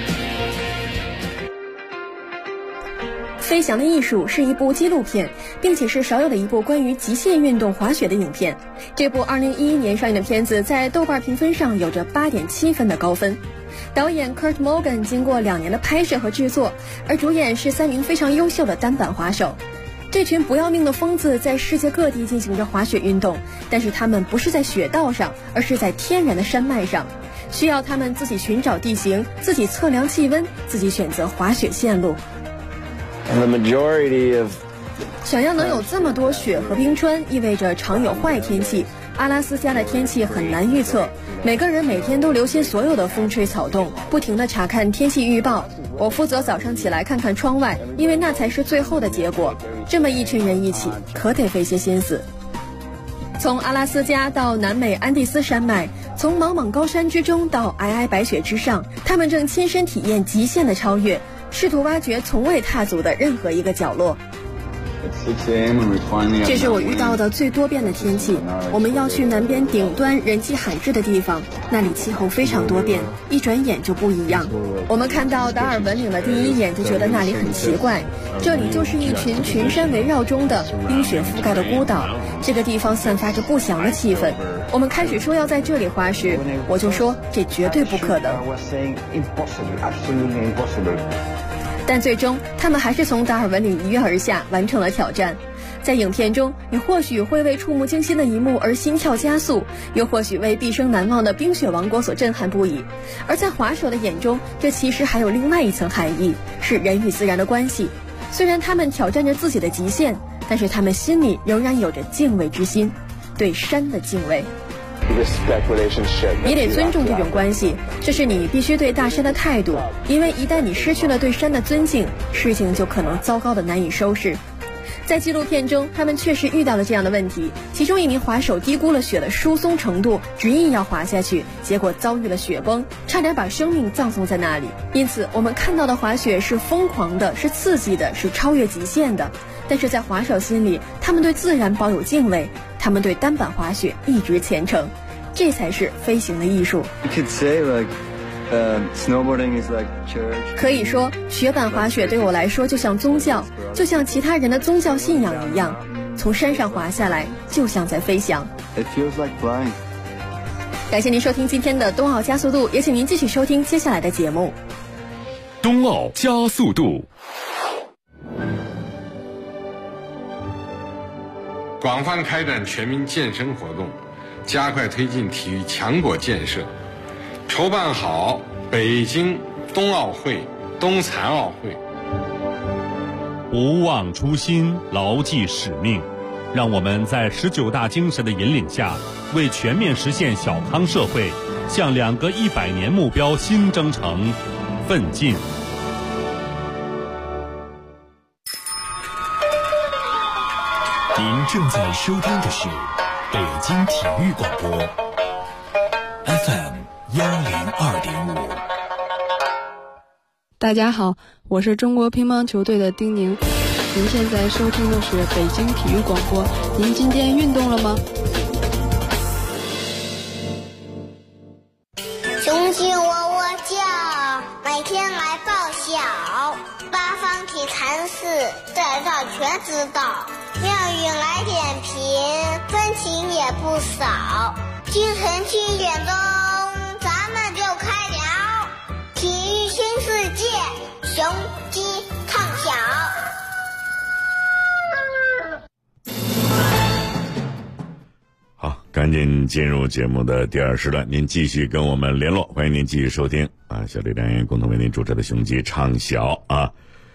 飞翔的艺术是一部纪录片，并且是少有的一部关于极限运动滑雪的影片。这部2011年上映的片子在豆瓣评分上有着8.7分的高分。导演 Kurt Morgan 经过2年的拍摄和制作，而主演是3名非常优秀的单板滑手。这群不要命的疯子在世界各地进行着滑雪运动，但是他们不是在雪道上，而是在天然的山脉上，需要他们自己寻找地形，自己测量气温，自己选择滑雪线路。想要能有这么多雪和冰川，意味着常有坏天气。阿拉斯加的天气很难预测，每个人每天都留心所有的风吹草动，不停地查看天气预报。我负责早上起来看看窗外，因为那才是最后的结果。这么一群人一起，可得费些心思。从阿拉斯加到南美安第斯山脉，从莽莽高山之中到皑皑白雪之上，他们正亲身体验极限的超越，试图挖掘从未踏足的任何一个角落。这是我遇到的最多变的天气。我们要去南边顶端人迹罕至的地方，那里气候非常多变，一转眼就不一样。我们看到达尔文岭的第一眼就觉得那里很奇怪，这里就是一群群山围绕中的冰雪覆盖的孤岛，这个地方散发着不祥的气氛。我们开始说要在这里滑时，我就说这绝对不可能。但最终他们还是从达尔文岭一跃而下，完成了挑战。 在影片中，你或许会为触目惊心的一幕而心跳加速，又或许为毕生难忘的冰雪王国所震撼不已。而在滑手的眼中，这其实还有另外一层含义，是人与自然的关系。虽然他们挑战着自己的极限，但是他们心里仍然有着敬畏之心，对山的敬畏。你得尊重这种关系，这是你必须对大山的态度，因为一旦你失去了对山的尊敬，事情就可能糟糕的难以收拾。在纪录片中，他们确实遇到了这样的问题，其中一名滑手低估了雪的疏松程度，执意要滑下去，结果遭遇了雪崩，差点把生命葬送在那里。因此我们看到的滑雪是疯狂的，是刺激的，是超越极限的，但是在滑手心里，他们对自然保有敬畏，他们对单板滑雪一直虔诚，这才是飞行的艺术。可以说，雪板滑雪对我来说就像宗教，就像其他人的宗教信仰一样，从山上滑下来就像在飞翔。感谢您收听今天的冬奥加速度，也请您继续收听接下来的节目。 冬奥加速度， 广泛开展全民健身活动，加快推进体育强国建设，筹办好北京冬奥会、冬残奥会。 不忘初心，牢记使命，让我们在19大精神的引领下，为全面实现小康社会，向2个100年目标新征程奋进。 您正在收听的是北京体育广播 FM 102.5。 大家好，我是中国乒乓球队的丁宁。您现在收听的是北京体育广播。您今天运动了吗？ 雄鸡喔喔叫，每天来报晓。八方体坛事，在这全知道。妙语来点评，分情也不少。清晨7点钟，咱们就开聊体育新世界，雄鸡唱晓。 好，赶紧进入节目的第2时段，您继续跟我们联络，欢迎您继续收听啊，小李良言共同为您主持的雄鸡唱晓啊。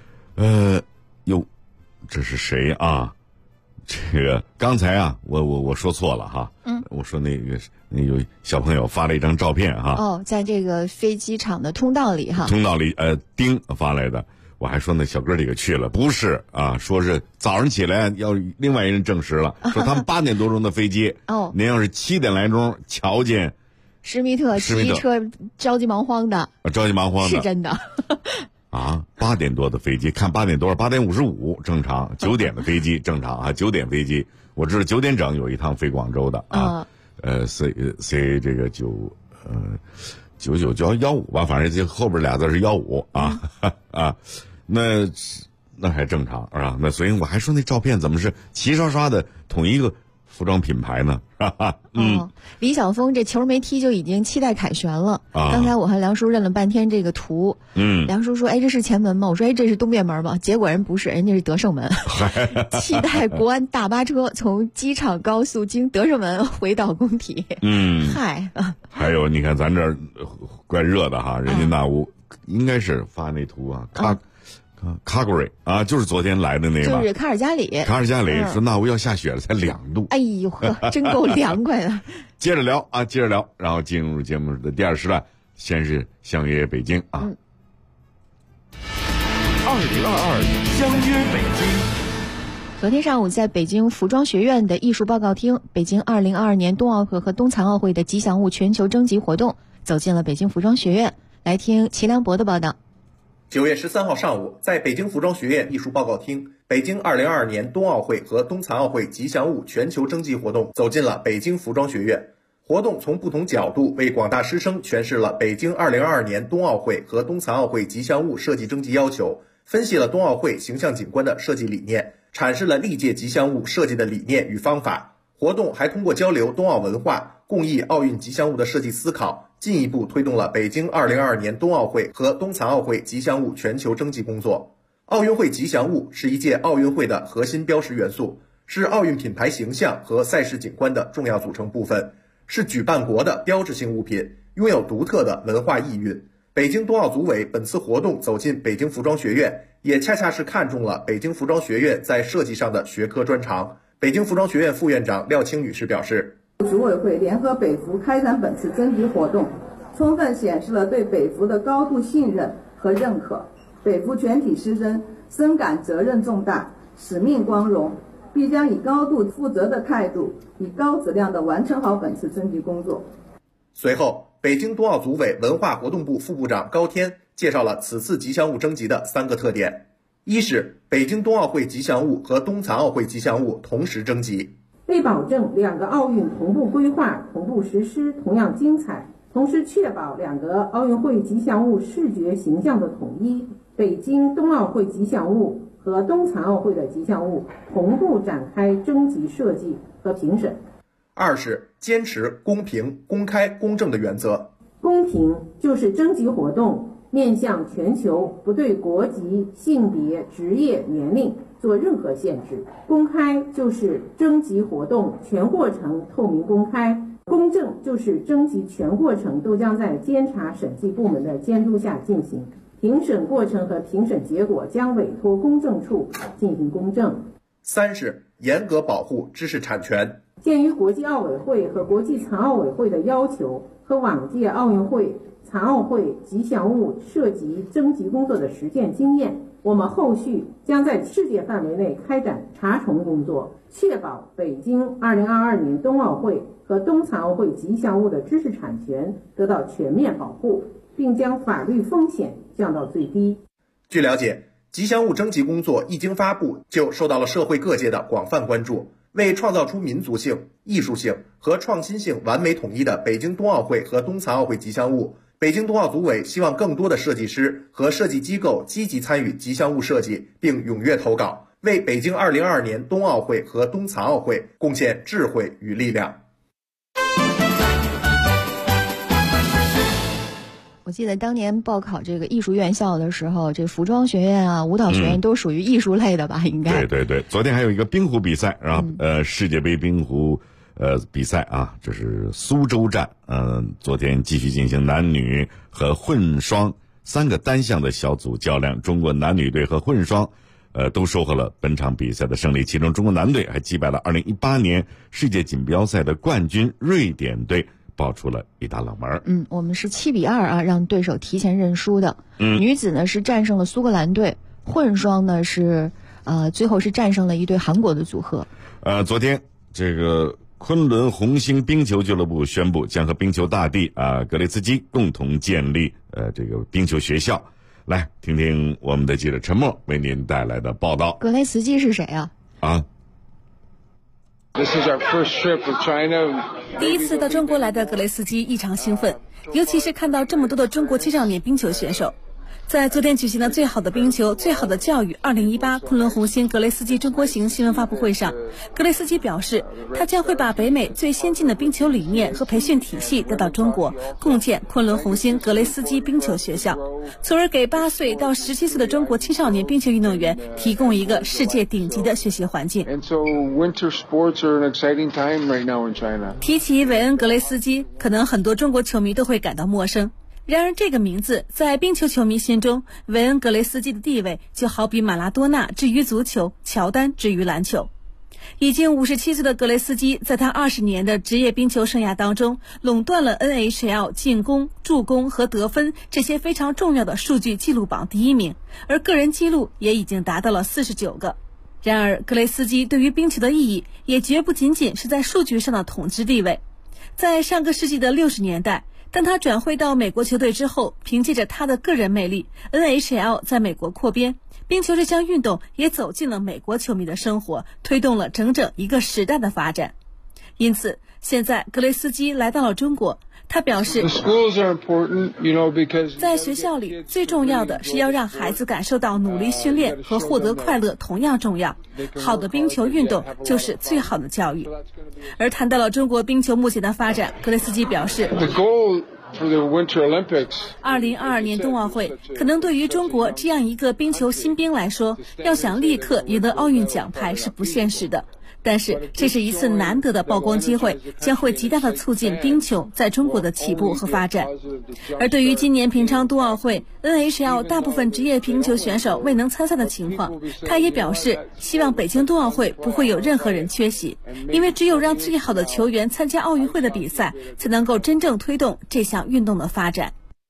这是谁啊？这个刚才啊，我说错了哈，我说那有小朋友发了一张照片哈， 在这个飞机场的通道里哈， 丁发来的，我还说那小哥几个去了，不是啊，说是早上起来要另外一人证实了，说他们8点多钟的飞机，您要是7点来钟瞧见施密特骑车着急忙慌的，是真的。 8点多的飞机，看8点多，8点55正常，9点的飞机正常啊，9点飞机，我知道9点整有一趟飞广州的啊，C 这个99叫15吧，反正这后边俩字是15啊那还正常是吧？那所以我还说那照片怎么是齐刷刷的同一个服装品牌呢？ 李晓峰这球没踢就已经期待凯旋了。刚才我和梁叔认了半天这个图，梁叔说：“哎，这是前门吗？”我说：“哎，这是东便门吗？”结果人不是，人家是德胜门。期待国安大巴车从机场高速经德胜门回到工体。 还有你看咱这儿怪热的哈，人家那屋应该是发那图啊，卡格瑞啊，就是昨天来的那个， 就是卡尔加里说那屋要下雪了，才2度。 哎呦呵，真够凉快的。 接着聊，然后进入节目的第2时段，先是相约北京啊。 2022相约北京。 昨天上午，在北京服装学院的艺术报告厅，北京2022年冬奥会和冬残奥会的吉祥物全球征集活动走进了北京服装学院。来听齐良博的报道。 9月13号上午，在北京服装学院艺术报告厅，北京2022年冬奥会和冬残奥会吉祥物全球征集活动走进了北京服装学院。活动从不同角度为广大师生诠释了北京2022年冬奥会和冬残奥会吉祥物设计征集要求，分析了冬奥会形象景观的设计理念，阐释了历届吉祥物设计的理念与方法。活动还通过交流冬奥文化，共议奥运吉祥物的设计思考，进一步推动了北京2022年冬奥会和冬残奥会吉祥物全球征集工作。奥运会吉祥物是一届奥运会的核心标识元素， 是奥运品牌形象和赛事景观的重要组成部分，是举办国的标志性物品，拥有独特的文化意蕴。北京冬奥组委本次活动走进北京服装学院，也恰恰是看中了北京服装学院在设计上的学科专长。北京服装学院副院长廖青女士表示， 组委会联合北服开展本次征集活动，充分显示了对北服的高度信任和认可。北服全体师生深感责任重大，使命光荣，必将以高度负责的态度，以高质量地完成好本次征集工作。 随后，北京冬奥组委文化活动部副部长高天介绍了此次吉祥物征集的3个特点：一是北京冬奥会吉祥物和冬残奥会吉祥物同时征集， 为保证2个奥运同步规划、同步实施同样精彩，同时确保2个奥运会吉祥物视觉形象的统一，北京冬奥会吉祥物和冬残奥会的吉祥物同步展开征集设计和评审。 二是坚持公平、公开、公正的原则。 公平就是征集活动面向全球，不对国籍、性别、职业、年龄做任何限制。公开就是征集活动全过程透明公开。公正就是征集全过程都将在监察审计部门的监督下进行，评审过程和评审结果将委托公证处进行公证。 三是严格保护知识产权。 鉴于国际奥委会和国际残奥委会的要求和往届奥运会、残奥会吉祥物涉及征集工作的实践经验，我们后续将在世界范围内开展查重工作，确保北京2022年冬奥会和冬残奥会吉祥物的知识产权得到全面保护，并将法律风险降到最低。 据了解，吉祥物征集工作一经发布，就受到了社会各界的广泛关注。为创造出民族性、艺术性和创新性完美统一的北京冬奥会和冬残奥会吉祥物，北京冬奥组委希望更多的设计师和设计机构积极参与吉祥物设计，并踊跃投稿，为北京2022年冬奥会和冬残奥会贡献智慧与力量。 我记得当年报考这个艺术院校的时候，这服装学院啊、舞蹈学院都属于艺术类的吧？应该。 对，昨天还有一个冰壶比赛，然后世界杯冰壶比赛啊，这是苏州站，昨天继续进行男女和混双3个单项的小组较量，中国男女队和混双都收获了本场比赛的胜利，其中中国男队还击败了2018年世界锦标赛的冠军瑞典队，爆出了一大冷门。 我们是7-2啊，让对手提前认输的。女子呢是战胜了苏格兰队，混双呢是最后是战胜了一对韩国的组合。 昨天这个昆仑红星冰球俱乐部宣布将和冰球大帝格雷茨基共同建立这个冰球学校。来听听我们的记者陈默为您带来的报道。 格雷茨基是谁啊？ This is our first trip with China. 第一次到中国来的格雷斯基异常兴奋，尤其是看到这么多的中国青少年冰球选手。在昨天举行的最好的冰球、最好的教育2018昆仑红星格雷斯基中国行新闻发布会上，格雷斯基表示，他将会把北美最先进的冰球理念和培训体系带到中国，共建昆仑红星格雷斯基冰球学校，从而给8岁到17岁的中国青少年冰球运动员提供一个世界顶级的学习环境。 And so winter sports are an exciting time right now in China. 提起韦恩·格雷斯基，可能很多中国球迷都会感到陌生。然而这个名字在冰球球迷心中，韦恩·格雷斯基的地位就好比马拉多纳至于足球，乔丹至于篮球。已经57岁的格雷斯基在他20年的职业冰球生涯当中，垄断了 NHL 进攻、助攻和得分这些非常重要的数据记录榜第1名，而个人纪录也已经达到了49个。然而格雷斯基对于冰球的意义也绝不仅仅是在数据上的统治地位。在上个世纪的60年代，当他转会到美国球队之后，凭借着他的个人魅力， NHL 在美国扩编，冰球这项运动也走进了美国球迷的生活，推动了整整一个时代的发展。因此现在格雷斯基来到了中国，他表示，在学校里最重要的是要让孩子感受到努力训练和获得快乐同样重要，好的冰球运动就是最好的教育。而谈到了中国冰球目前的发展，格雷斯基表示，2022年冬奥会可能对于中国这样一个冰球新兵来说，要想立刻赢得奥运奖牌是不现实的。 但是这是一次难得的曝光机会，将会极大的促进冰球在中国的起步和发展。而对于今年平昌冬奥会 NHL 大部分职业冰球选手未能参赛的情况，他也表示希望北京冬奥会不会有任何人缺席，因为只有让最好的球员参加奥运会的比赛，才能够真正推动这项运动的发展。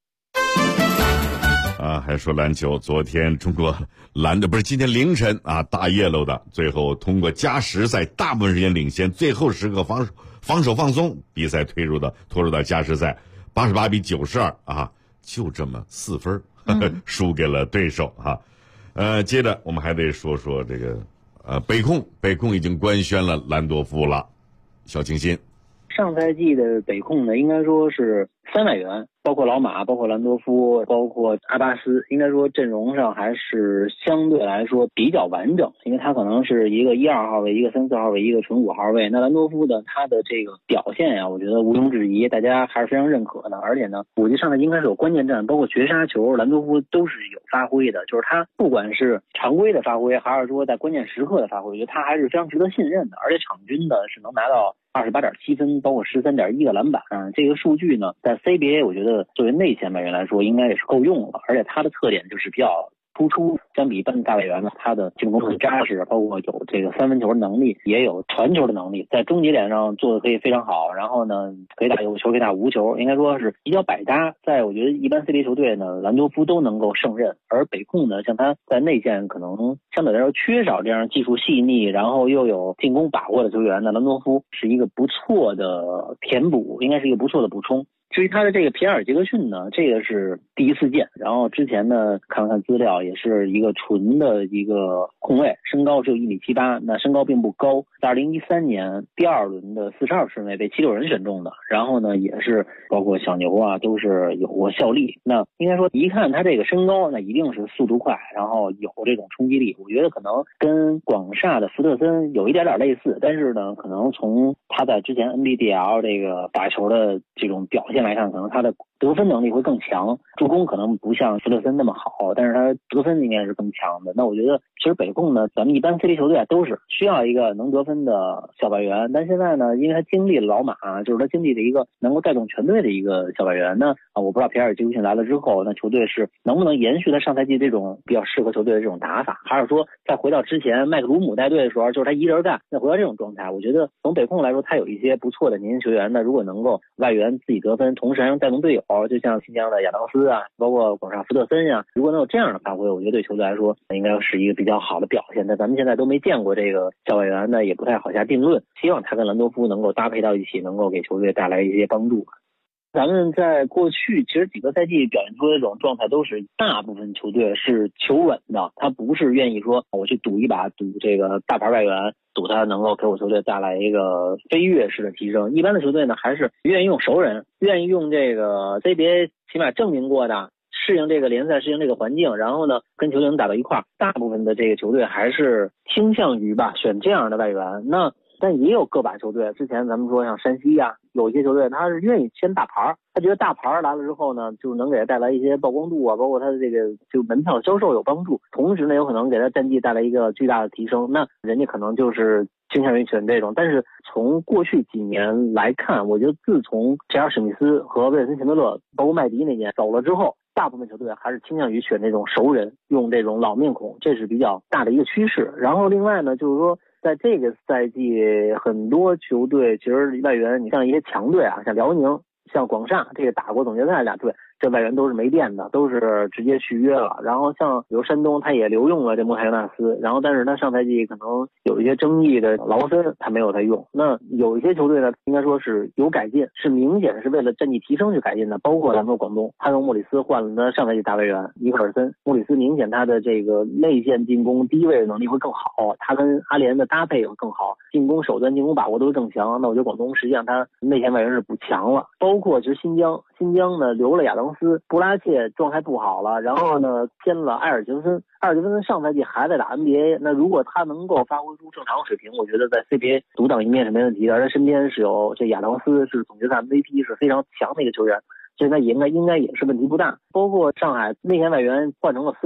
还说篮球，昨天中国今天凌晨大夜喽的，最后通过加时赛大部分时间领先，最后时刻防守放松，比赛拖入到加时赛，88-92就这么4分输给了对手接着我们还得说说这个北控已经官宣了兰多夫了，小清新。 上赛季的北控呢，应该说是3外援，包括老马，包括兰多夫，包括阿巴斯，应该说阵容上还是相对来说比较完整，因为他可能是一个1-2号位，一个3-4号位，一个纯5号位。那兰多夫的他的这个表现呀，我觉得毋庸置疑，大家还是非常认可的。而且呢，我觉得上赛季应该是有关键战，包括绝杀球，兰多夫都是有发挥的，就是他不管是常规的发挥，还是说在关键时刻的发挥，我觉得他还是非常值得信任的。而且场均的是能拿到28.7分，包括13.1个篮板，这个数据呢，在 CBA 我觉得作为内线外援来说，应该也是够用了。而且他的特点就是比较突出，相比一般的大外援呢，他的进攻很扎实，包括有这个3分球的能力，也有传球的能力，在终结点上做的可以非常好。然后呢，可以打有球，可以打无球，应该说是比较百搭。在我觉得一般 CBA 球队呢，兰多夫都能够胜任。而北控呢，像他在内线可能相对来说缺少这样技术细腻，然后又有进攻把握的球员呢，兰多夫是一个不错的填补，应该是一个不错的补充。至于他的这个皮埃尔杰克逊呢，这个是第一次见，然后之前呢看了看资料，也是一个纯的一个控卫，身高只有1.78米，那身高并不高，在2013年第2轮的42顺位被76人选中的，然后呢也是包括小牛都是有过效力。那应该说一看他这个身高，那一定是速度快，然后有这种冲击力，我觉得可能跟广厦的福特森有一点类似，但是呢可能从他在之前 NBDL 这个打球的这种表现来看，可能他的得分能力会更强，助攻可能不像福特森那么好，但是他得分应该是更强的。那我觉得其实北控呢，咱们一般 CBA 球队都是需要一个能得分的小外援，但现在呢，因为他经历了老马，就是他经历了一个能够带动全队的一个小外援呢，我不知道皮埃尔杰克逊来了之后，那球队是能不能延续他上赛季这种比较适合球队的这种打法，还是说再回到之前麦克鲁姆带队的时候，就是他一人干，再回到这种状态。我觉得从北控来说，他有一些不错的年轻球员呢，如果能够外援自己得分，同时还能带动队友，就像新疆的亚当斯包括广厦福特森如果能有这样的发挥，我觉得对球队来说应该是一个比较好的表现。但咱们现在都没见过这个小外援呢，也不太好下定论，希望他跟兰多夫能够搭配到一起，能够给球队带来一些帮助。咱们在过去其实几个赛季表现出的这种状态，都是大部分球队是求稳的，他不是愿意说我去赌一把，赌这个大牌外援，赌他能够给我球队带来一个飞跃式的提升。一般的球队呢，还是愿意用熟人，愿意用这个 CBA 起码证明过的，适应这个联赛，适应这个环境，然后呢跟球队能打到一块儿。大部分的这个球队还是倾向于选这样的外援。但也有个把球队，之前咱们说像山西有一些球队他是愿意签大牌，他觉得大牌来了之后呢，就能给他带来一些曝光度包括他的这个就门票销售有帮助，同时呢有可能给他战绩带来一个巨大的提升，那人家可能就是倾向于选这种。但是从过去几年来看，我觉得自从杰尔史密斯和威尔森钱德勒包括麦迪那年走了之后，大部分球队还是倾向于选这种熟人，用这种老面孔，这是比较大的一个趋势。然后另外呢，就是说在这个赛季很多球队其实外援，你像一些强队像辽宁，像广厦，这个打过总决赛俩队，这外援都是没变的，都是直接续约了。然后像比如山东，他也留用了这穆泰尤纳斯，然后但是他上赛季可能有一些争议的劳森他没有他用。那有一些球队呢，应该说是有改进，是明显是为了战绩提升去改进的，包括咱们广东，他用莫里斯换了他上赛季大外援尼克尔森，莫里斯明显他的这个内线进攻低位的能力会更好，他跟阿联的搭配也会更好，进攻手段进攻把握都会更强。那我觉得广东实际上他内线外援是补强了，包括其实新疆呢留了亚当斯，布拉切状态不好了，然后呢签了埃尔杰克森，埃尔杰克森上赛季还在打 NBA， 那如果他能够发挥出正常水平，我觉得在 CBA 独当一面是没问题的。而他身边是有这亚当斯，是总决赛 MVP， 是非常强的一个球员，现在应该也是问题不大。包括上海内线外援换成了斯科拉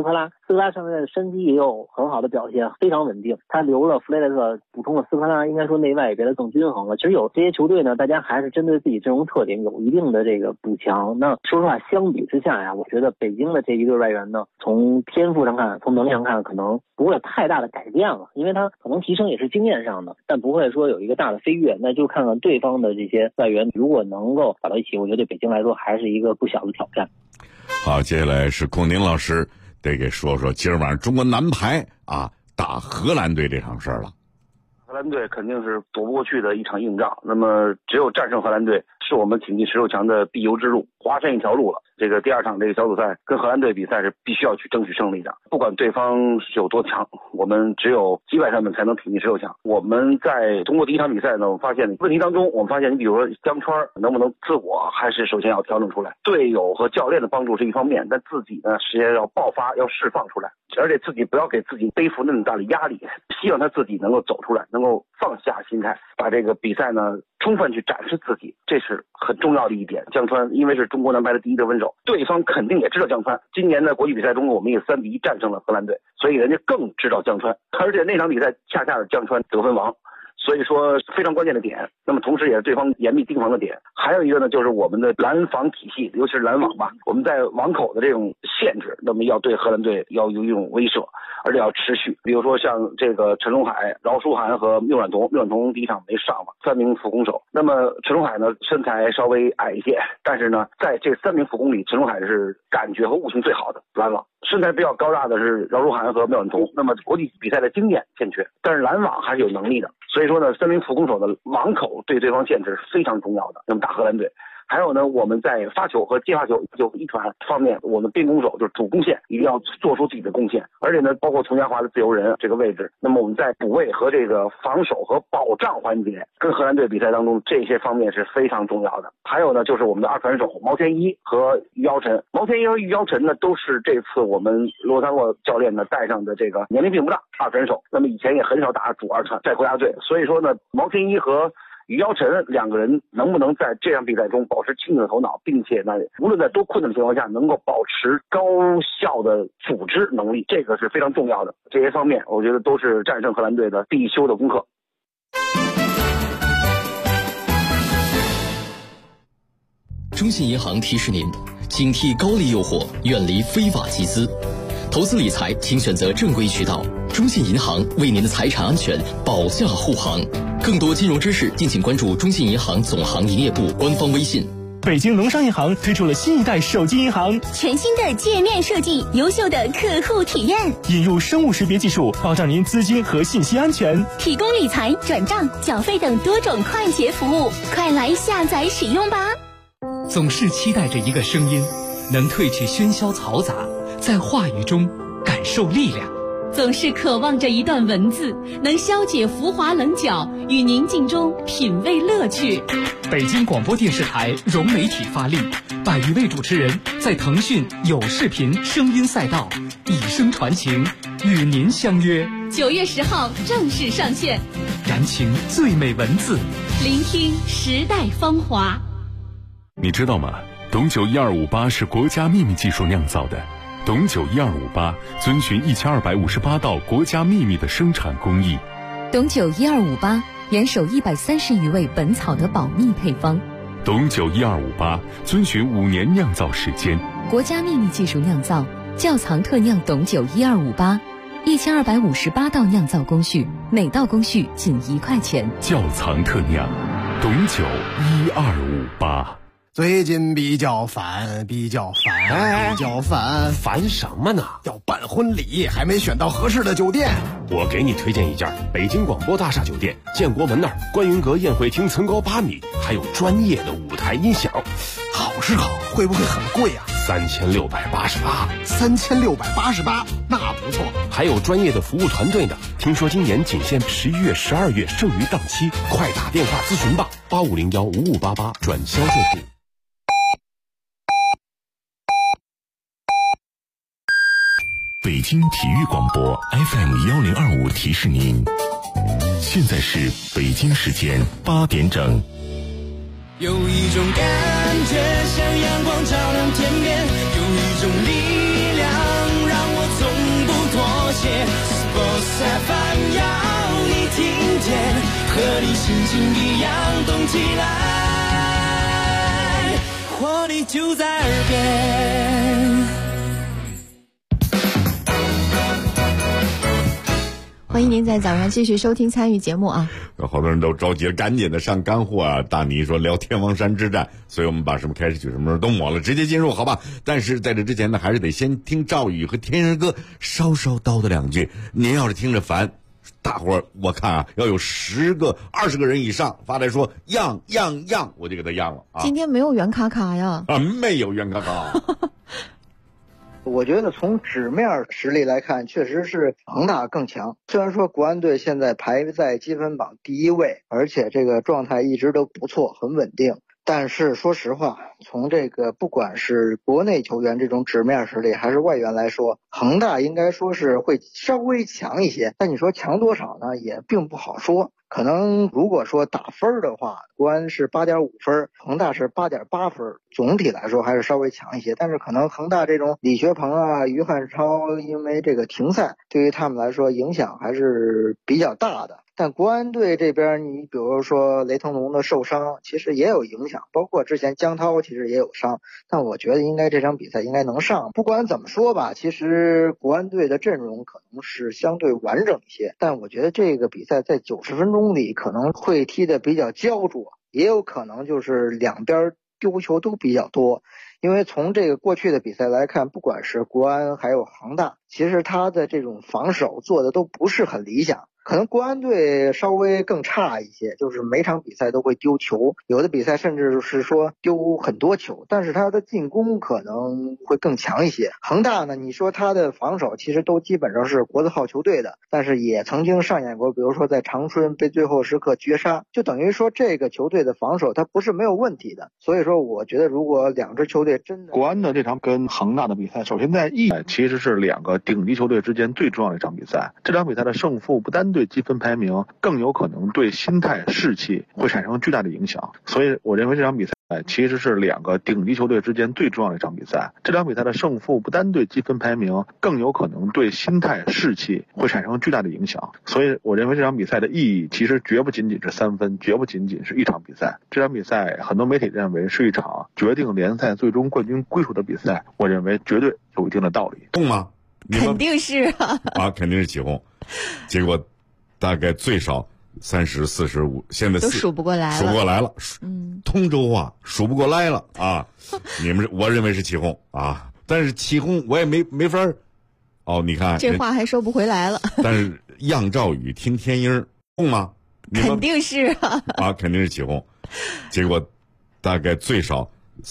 斯科拉上面的山鸡也有很好的表现，非常稳定。他留了弗雷德特，补充了斯科拉，应该说内外也变得更均衡了。其实有这些球队呢，大家还是针对自己阵容特点有一定的这个补强。那说实话，相比之下呀，我觉得北京的这一对外援呢，从天赋上看，从能力上看，可能不会有太大的改变了，因为他可能提升也是经验上的，但不会说有一个大的飞跃。那就看看对方的这些外援如果能够打到一起，我觉得对北京来说还是一个不小的挑战。 好，接下来是龚宁老师得给说说今儿晚上中国男排打荷兰队这场事儿了。 荷兰队肯定是躲不过去的一场硬仗，那么只有战胜荷兰队是我们挺进16强的必由之路，华山一条路了。这个第二场这个小组赛跟荷兰队比赛是必须要去争取胜利的，不管对方是有多强，我们只有击败他们才能挺进16强。我们在通过第一场比赛呢，我们发现问题当中，我们发现你比如说江川能不能自我，还是首先要调整出来，队友和教练的帮助是一方面，但自己呢实际上要爆发，要释放出来，而且自己不要给自己背负那么大的压力，希望他自己能够走出来，能够放下心态，把这个比赛呢充分去展示自己，这是很重要的一点。江川因为是中国男排的第一得分手，对方肯定也知道江川。今年的国际比赛中，我们也3-1战胜了荷兰队，所以人家更知道江川，而且那场比赛恰恰是江川得分王。所以说非常关键的点，那么同时也是对方严密盯防的点。还有一个呢，就是我们的拦防体系，尤其是拦网吧，我们在网口的这种限制，那么要对荷兰队要有一种威慑，而且要持续。比如说像这个陈龙海、饶书涵和缪阮彤第一场没上嘛，3名副攻手。那么陈龙海呢身材稍微矮一些，但是呢在这3名副攻里，陈龙海是感觉和悟性最好的拦网。身材比较高大的是饶书涵和缪阮彤，那么国际比赛的经验欠缺，但是拦网还是有能力的。所以说呢，3名副攻手的网口对对方限制是非常重要的。那么打荷兰队，还有呢，我们在发球和接发球就一传方面，我们边攻手就是主攻线一定要做出自己的贡献，而且呢，包括佟家华的自由人这个位置，那么我们在补位和这个防守和保障环节，跟荷兰队比赛当中这些方面是非常重要的。还有呢，就是我们的二传手毛天一和于尧臣，毛天一和于尧臣呢都是这次我们罗丹洛教练呢带上的这个年龄并不大二传手，那么以前也很少打主二传在国家队，所以说呢，毛天一和于尧臣2个人能不能在这场比赛中保持清醒的头脑，并且呢，无论在多困难的情况下，能够保持高效的组织能力，这个是非常重要的。这些方面，我觉得都是战胜荷兰队的必修的功课。 中信银行提示您：警惕高利诱惑，远离非法集资。投资理财，请选择正规渠道。中信银行为您的财产安全保驾护航。更多金融知识，敬请关注中信银行总行营业部官方微信。 北京农商银行推出了新一代手机银行， 全新的界面设计，优秀的客户体验， 引入生物识别技术，保障您资金和信息安全， 提供理财、转账、缴费等多种快捷服务，快来下载使用吧！ 总是期待着一个声音，能褪去喧嚣嘈杂，在话语中感受力量。 总是渴望着一段文字，能消解浮华棱角，与宁静中品味乐趣。 北京广播电视台融媒体发力，100余位主持人在腾讯有视频声音赛道以声传情，与您相约。 9月10号正式上线， 燃情最美文字， 聆听时代芳华。 你知道吗？董酒1258是国家秘密技术酿造的。董酒1258遵循1258道国家秘密的生产工艺。 董酒1258严守130余位本草的保密配方。 董酒1258遵循5年酿造时间。 国家秘密技术酿造，窖藏特酿董酒1258，1258道酿造工序，每道工序仅1块钱。 窖藏特酿，董酒1258。 最近比较烦， 烦什么呢？ 要办婚礼，还没选到合适的酒店。 我给你推荐一家北京广播大厦酒店，建国门那儿观云阁宴会厅层高8米，还有专业的舞台音响。 好是好，会不会很贵啊 ？3688， 那不错。 还有专业的服务团队呢。听说今年仅限11月、12月剩余档期，快打电话咨询吧，85015588转销售部。 北京体育广播 FM1025提示您，现在是北京时间8点整。 有一种感觉像阳光照亮天边，有一种力量让我从不和你心情一样动起来，活力就在耳边。 欢迎您在早上继续收听参与节目啊！ 有好多人都着急了，赶紧的上干货啊！大尼说聊天王山之战，所以我们把什么开始曲什么都抹了，直接进入好吧？但是在这之前呢，还是得先听赵宇和天人哥稍稍叨的两句。您要是听着烦，大伙儿我看啊，要有10个、20个人以上发来说样，我就给他样了啊！ 今天没有袁卡卡呀？ 啊，没有袁卡卡。 我觉得从纸面实力来看，确实是恒大更强。虽然说国安队现在排在积分榜第1位，而且这个状态一直都不错，很稳定。但是说实话，从这个不管是国内球员这种纸面实力，还是外援来说，恒大应该说是会稍微强一些。但你说强多少呢，也并不好说。可能如果说打分的话，国安是8.5分，恒大是8.8分，总体来说还是稍微强一些。但是可能恒大这种李学鹏啊、于汉超，因为这个停赛，对于他们来说影响还是比较大的。但国安队这边，你比如说雷腾龙的受伤，其实也有影响，包括之前江涛其实也有伤，但我觉得应该这场比赛应该能上。不管怎么说吧，其实国安队的阵容可能是相对完整一些，但我觉得这个比赛在90分钟里可能会踢得比较焦灼，也有可能就是两边丢球都比较多。因为从这个过去的比赛来看，不管是国安还有恒大，其实他的这种防守做的都不是很理想。可能国安队稍微更差一些，就是每场比赛都会丢球，有的比赛甚至是说丢很多球，但是他的进攻可能会更强一些。恒大呢，你说他的防守其实都基本上是国字号球队的，但是也曾经上演过，比如说在长春被最后时刻绝杀，就等于说这个球队的防守它不是没有问题的。所以说我觉得如果两支球队真的， 国安的这场跟恒大的比赛，首先在意义其实是两个顶级球队之间最重要的一场比赛。这场比赛的胜负不单对积分排名，更有可能对心态士气会产生巨大的影响。所以我认为这场比赛其实是两个顶级球队之间最重要的一场比赛。这场比赛的胜负不单对积分排名，更有可能对心态士气会产生巨大的影响。所以我认为这场比赛的意义其实绝不仅仅是3分，绝不仅仅是一场比赛。这场比赛很多媒体认为是一场决定联赛最终冠军归属的比赛，我认为绝对有一定的道理。 动吗？ 肯定是啊，肯定是起哄。结果大概最少30、45，现在都数不过来了， 数不过来了。通州话数不过来了啊！你们我认为是起哄啊，但是起哄我也没法儿。哦，你看这话还说不回来了。 但是样赵宇听天音哄吗？ 肯定是啊，肯定是起哄。结果大概最少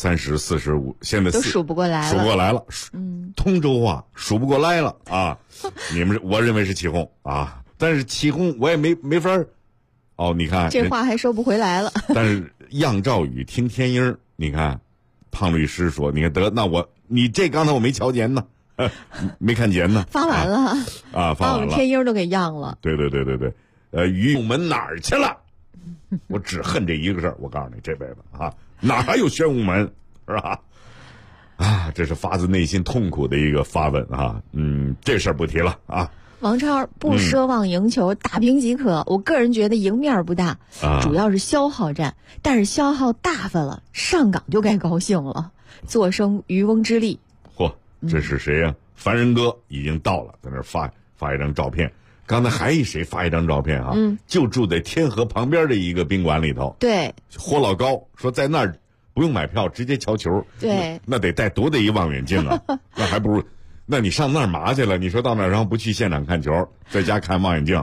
30、45，现在都数不过来了， 数不过来了。通州话数不过来了啊！你们我认为是起哄啊，但是起哄我也没法儿。哦，你看这话还说不回来了。 但是样赵宇听天音你看，胖律师说，你看得那你这刚才我没瞧见呢，没看见呢。 发完了啊，发完了， 把我们天音都给样了。 对，于永门哪儿去了？我只恨这一个事儿。我告诉你，这辈子啊，哪还有玄武门是吧？啊，这是发自内心痛苦的一个发问啊。这事儿不提了啊。 王超不奢望赢球，打平即可。我个人觉得赢面不大，主要是消耗战。但是消耗大发了，上岗就该高兴了，坐生渔翁之利。 嚯，这是谁呀？凡人哥已经到了，在那发一张照片。刚才还谁发一张照片啊？就住在天河旁边的一个宾馆里头。 对， 活老高说在那儿不用买票，直接瞧球。 对， 那得带多大一望远镜啊？那还不如。那你上那儿嘛去了？你说到那儿然后不去现场看球，在家看望远镜。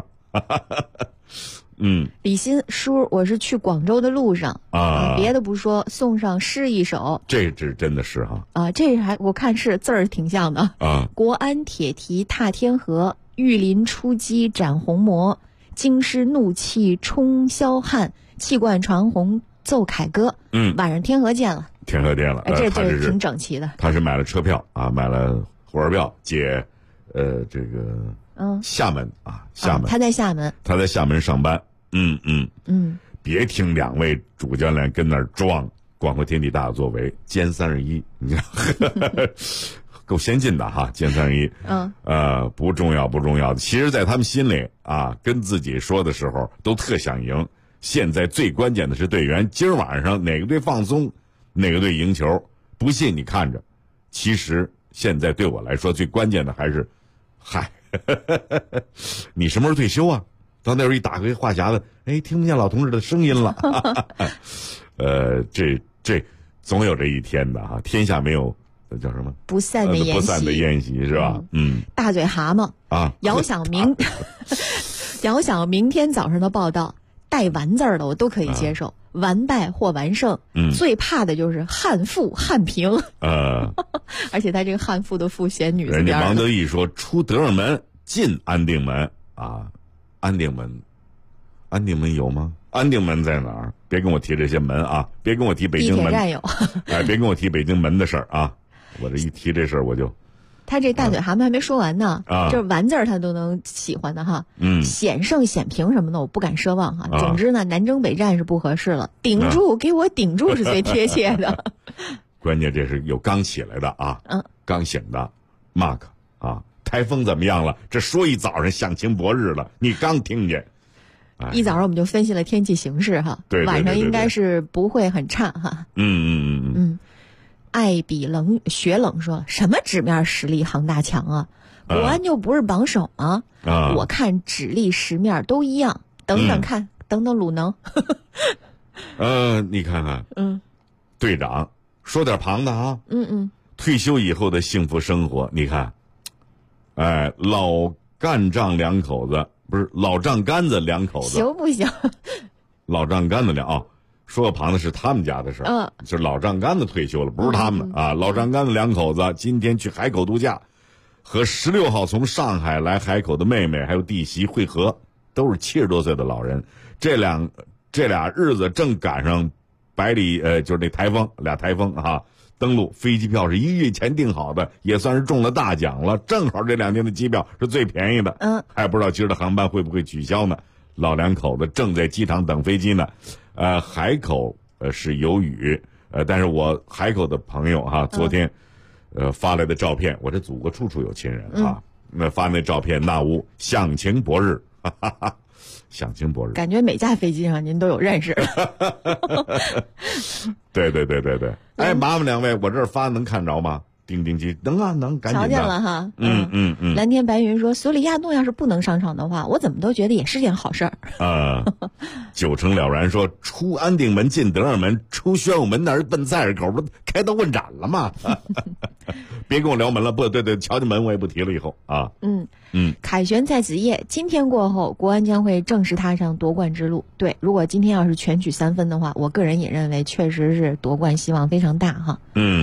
李欣叔，我是去广州的路上啊，别的不说，送上诗一首。 这真的是哈啊，这还我看是字儿挺像的啊。 国安铁蹄踏天河，御林出击斩红魔，京师怒气冲霄汉，气贯长虹奏凯歌。晚上天河见了。 天河见了， 这就是挺整齐的。 他是买了车票啊，买了火车票接，这个厦门啊，厦门。 他在厦门。 他在厦门上班。别听两位主教练跟那儿装广阔天地大有作为，歼31，你知道， 够先进的哈，监321。不重要。其实，在他们心里啊，跟自己说的时候都特想赢。现在最关键的是队员，今儿晚上哪个队放松，哪个队赢球。不信你看着。其实现在对我来说最关键的还是，你什么时候退休啊？到那时候一打开话匣子，听不见老同志的声音了。这总有这一天的哈，天下没有叫什么不散的宴席是吧？ 大嘴蛤蟆啊， 遥想明天早上的报道，带完字儿的我都可以接受，完败或完胜，最怕的就是汉负汉平。而且他这个汉负的负写女字边。 人家王德义说出德胜门进安定门啊，安定门有吗？安定门在哪儿？别跟我提这些门啊！别跟我提北京门。 地铁站有。 别跟我提北京门的事儿啊！我这一提这事儿我就。 他这大嘴蛤蟆还没说完呢，就是完字儿他都能喜欢的哈。险胜险平什么的我不敢奢望哈。总之呢，南征北战是不合适了，顶住，给我顶住是最贴切的。 关键这是有刚起来的啊，刚醒的 Mark 啊，台风怎么样了？这说一早上响晴博日了，你刚听见。 一早上我们就分析了天气形势哈，晚上应该是不会很差哈。爱比冷雪冷说什么纸面实力恒大强啊，国安就不是榜首吗？我看纸力实面都一样，等等看，等等鲁能。 你看看，队长说点旁的啊，退休以后的幸福生活，你看，老干仗两口子。不是老丈杆子两口子， 行不行？ 老丈杆子说个旁的是他们家的事儿，就是老丈杆子退休了，不是他们啊。老丈杆子两口子今天去海口度假，和16号从上海来海口的妹妹还有弟媳会合，都是70多岁的老人。这俩日子正赶上就是那俩台风啊。登陆飞机票是1个月前订好的，也算是中了大奖了。正好这2天的机票是最便宜的，还不知道今儿的航班会不会取消呢。老两口子正在机场等飞机呢。海口是有雨，但是我海口的朋友哈，昨天发来的照片，我这祖国处处有亲人啊，那发那照片那屋响晴博日，响晴博日， 感觉每架飞机上您都有认识。 对，麻烦两位，我这儿发能看着吗？钉钉机能啊，能，赶紧的。 瞧见了哈。 蓝天白云说，索里亚诺要是不能上场的话，我怎么都觉得也是件好事儿。 九成了然说，出安定门进德胜门，出宣武门那儿奔菜市口，不开刀问斩了吗？别跟我聊门了，不对，瞧见门我也不提了以后啊。 凯旋在子夜，今天过后，国安将会正式踏上夺冠之路。对，如果今天要是全取3分的话，我个人也认为确实是夺冠希望非常大哈。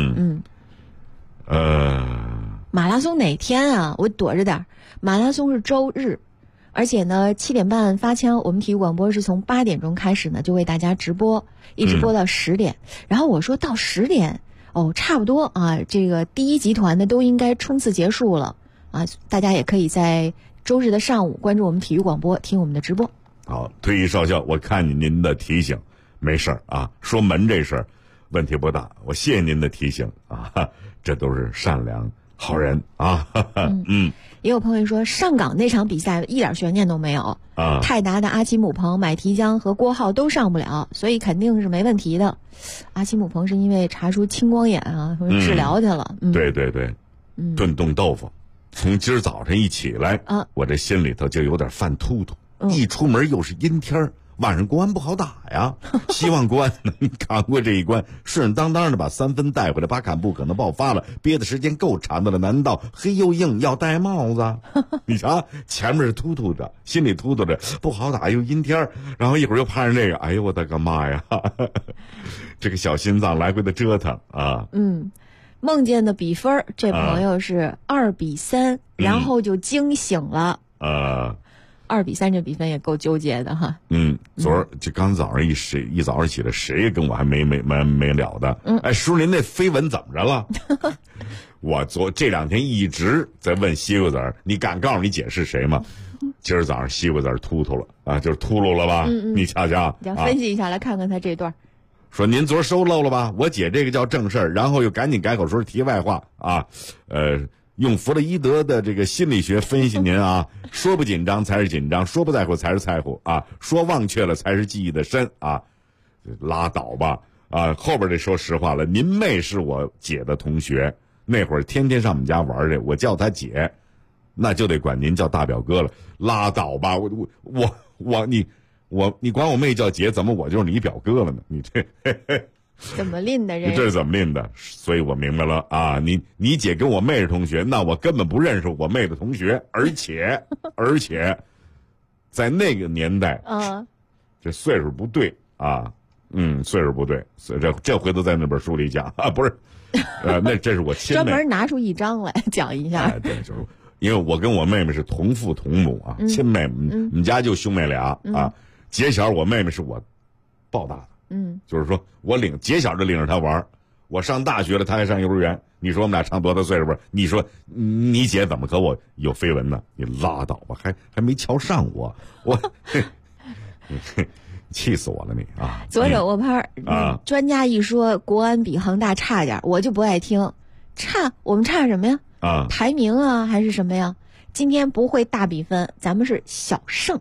马拉松哪天啊？我躲着点。马拉松是周日，而且呢7点半发枪，我们体育广播是从8点钟开始呢，就为大家直播，一直播到10点。然后我说到10点，差不多啊，这个第一集团的都应该冲刺结束了啊，大家也可以在周日的上午关注我们体育广播，听我们的直播。 好，退役少校，我看见您的提醒，没事儿啊，说门这事儿问题不大，我谢谢您的提醒啊，这都是善良好人啊。 也有朋友说上港那场比赛一点悬念都没有啊，泰达的阿奇姆彭、买提江和郭浩都上不了，所以肯定是没问题的。阿奇姆彭是因为查出青光眼啊，治疗去了。 对，炖冻豆腐，从今儿早晨一起来我这心里头就有点犯突突，一出门又是阴天，晚上国安不好打呀，希望国安能扛过这一关，顺当当的把3分带回来。巴坎布可能爆发了，憋的时间够长的了，难道黑又硬要戴帽子？你瞧，前面是突突着，心里突突着，不好打又阴天，然后一会儿又盼着这个，哎呦我的个妈呀！这个小心脏来回的折腾啊。 梦见的比分，这朋友是2-3，然后就惊醒了。2-3这比分也够纠结的哈。 昨儿就刚早上一早上起来，谁也跟我还没了的。叔您那绯闻怎么着了？我这2天一直在问西瓜子儿，你敢告诉你姐是谁吗？今儿早上西瓜子儿突突了啊，就是秃噜了吧？你瞧瞧， 你要分析一下，来看看他这段。 说您昨儿收漏了吧？我姐这个叫正事儿，然后又赶紧改口说题外话啊，用弗洛伊德的这个心理学分析您啊，说不紧张才是紧张，说不在乎才是在乎啊，说忘却了才是记忆的深啊，拉倒吧啊！后边这说实话了，您妹是我姐的同学，那会儿天天上我们家玩去，我叫她姐，那就得管您叫大表哥了，拉倒吧！你管我妹叫姐，怎么我就是你表哥了呢？你这怎么拎的？ 这是怎么拎的？所以我明白了啊！你姐跟我妹是同学，那我根本不认识我妹的同学，而且在那个年代，这岁数不对啊，岁数不对，这回头在那本书里讲啊，不是，那这是我亲妹， 专门拿出一章来讲一下。 对，就是因为我跟我妹妹是同父同母啊，亲妹妹，我们家就兄妹俩啊。姐小我妹妹是我抱大的。就是说我姐小就领着她玩，我上大学了，她还上幼儿园。你说我们俩差多大岁数吧？你说你姐怎么和我有绯闻呢？你拉倒吧，还没瞧上我，气死我了你啊！ 左手握拍啊！专家一说国安比恒大差点，我就不爱听。我们差什么呀？排名啊还是什么呀？今天不会大比分，咱们是小胜。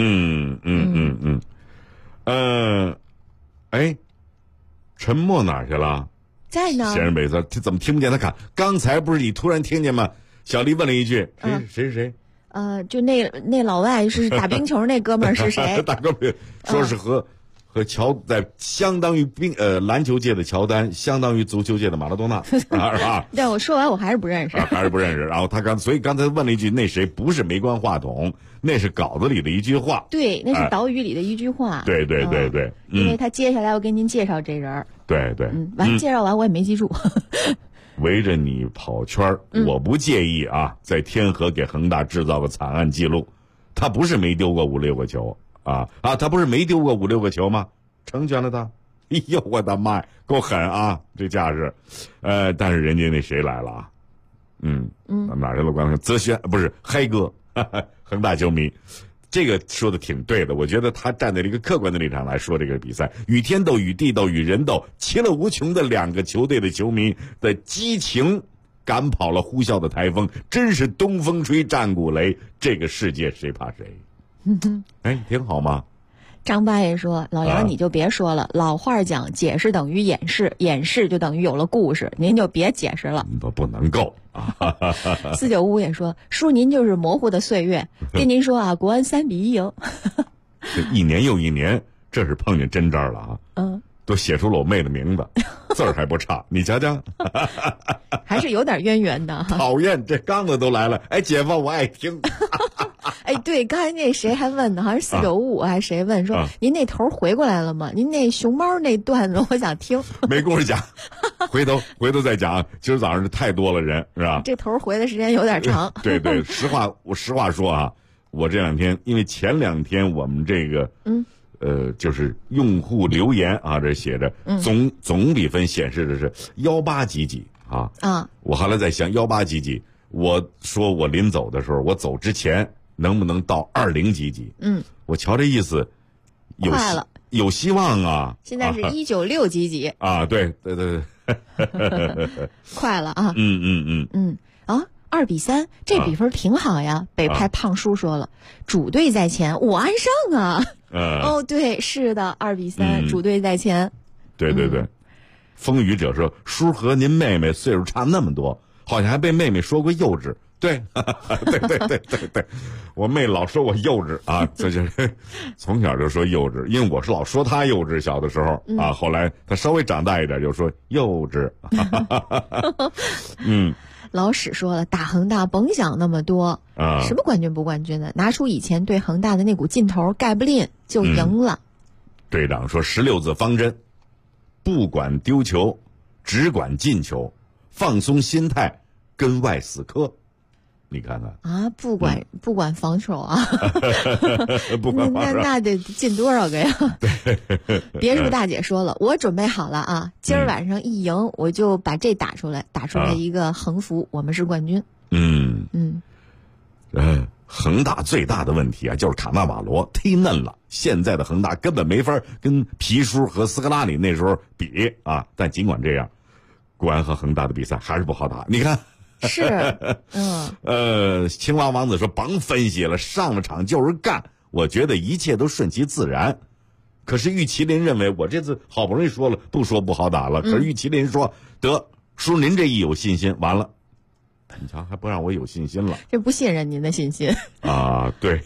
沉默哪儿去了？ 在呢。 闲人北字，怎么听不见他看？刚才不是你突然听见吗？小丽问了一句：“谁？” 就那老外是打冰球那哥们儿是谁？ 大哥们说是和在相当于篮球界的乔丹，相当于足球界的马拉多纳，是吧？ 对，我说完我还是不认识， 然后所以刚才问了一句，那谁不是没关话筒，那是稿子里的一句话。 对，那是岛屿里的一句话。 对， 因为他接下来要给您介绍这人。 对， 介绍完我也没记住。 围着你跑圈我不介意啊，在天河给恒大制造个惨案记录，他不是没丢过5-6个球。他不是没丢过5-6个球吗？成全了他。哎呦，我的妈呀，够狠啊，这架势。但是人家那谁来了啊？哪去了？光泽轩不是嗨哥，恒大球迷，这个说的挺对的。我觉得他站在这个客观的立场来说这个比赛，与天斗、与地斗、与人斗，其乐无穷的2个球队的球迷的激情，赶跑了呼啸的台风，真是东风吹战鼓擂，这个世界谁怕谁？挺好吗？ 张八爷说：“老杨，你就别说了，老话讲，解释等于掩饰，掩饰就等于有了故事，您就别解释了。 不能够啊 ！495也说，叔您就是模糊的岁月，跟您说啊，国安3-1赢。 这一年又一年，这是碰见真章了啊！都写出了我妹的名字，字儿还不差，你瞧瞧， 还是有点渊源的。 讨厌，这刚子都来了，姐夫我爱听。 对，刚才那谁还问呢？好像是495还是谁问说，您那头回过来了吗？您那熊猫那段子我想听。 没工夫讲，回头再讲。今儿早上是太多了人，是吧？ 这头回的时间有点长。 对，我实话说啊，我这2天，因为前2天我们这个就是用户留言啊，这写着总比分显示的是18几几啊。我后来在想18几几，我说我临走的时候，我走之前能不能到20几几？我瞧这意思， 快了， 有希望啊。 现在是196几几啊？对， 快了啊。2-3，这比分挺好呀。北派胖叔说了，主队在前，我安上啊。对，是的，2-3，主队在前。 对，风雨者说，叔和您妹妹岁数差那么多，好像还被妹妹说过幼稚。对，我妹老说我幼稚啊，这就是从小就说幼稚，因为我是老说她幼稚，小的时候啊，后来她稍微长大一点就说幼稚。 老史说了，打恒大甭想那么多啊，什么冠军不冠军的，拿出以前对恒大的那股劲头，盖不吝就赢了。 队长说16字方针，不管丢球，只管进球，放松心态，跟外死磕。你看看啊，不管防守啊， 不管防守那得进多少个呀？别墅大姐说了，我准备好了啊，今儿晚上一赢，我就把这打出来一个横幅，我们是冠军。 恒恒大最大的问题啊，就是卡纳瓦罗忒嫩了，现在的恒大根本没法跟皮叔和斯科拉里那时候比啊。但尽管这样，国安和恒大的比赛还是不好打。你看， 是， 青蛙王子说甭分析了，上了场就是干。我觉得一切都顺其自然。可是玉麒麟认为我这次好不容易说了，不说不好打了。可是玉麒麟说得叔您这一有信心，完了。你瞧，还不让我有信心了， 这不信任您的信心啊！对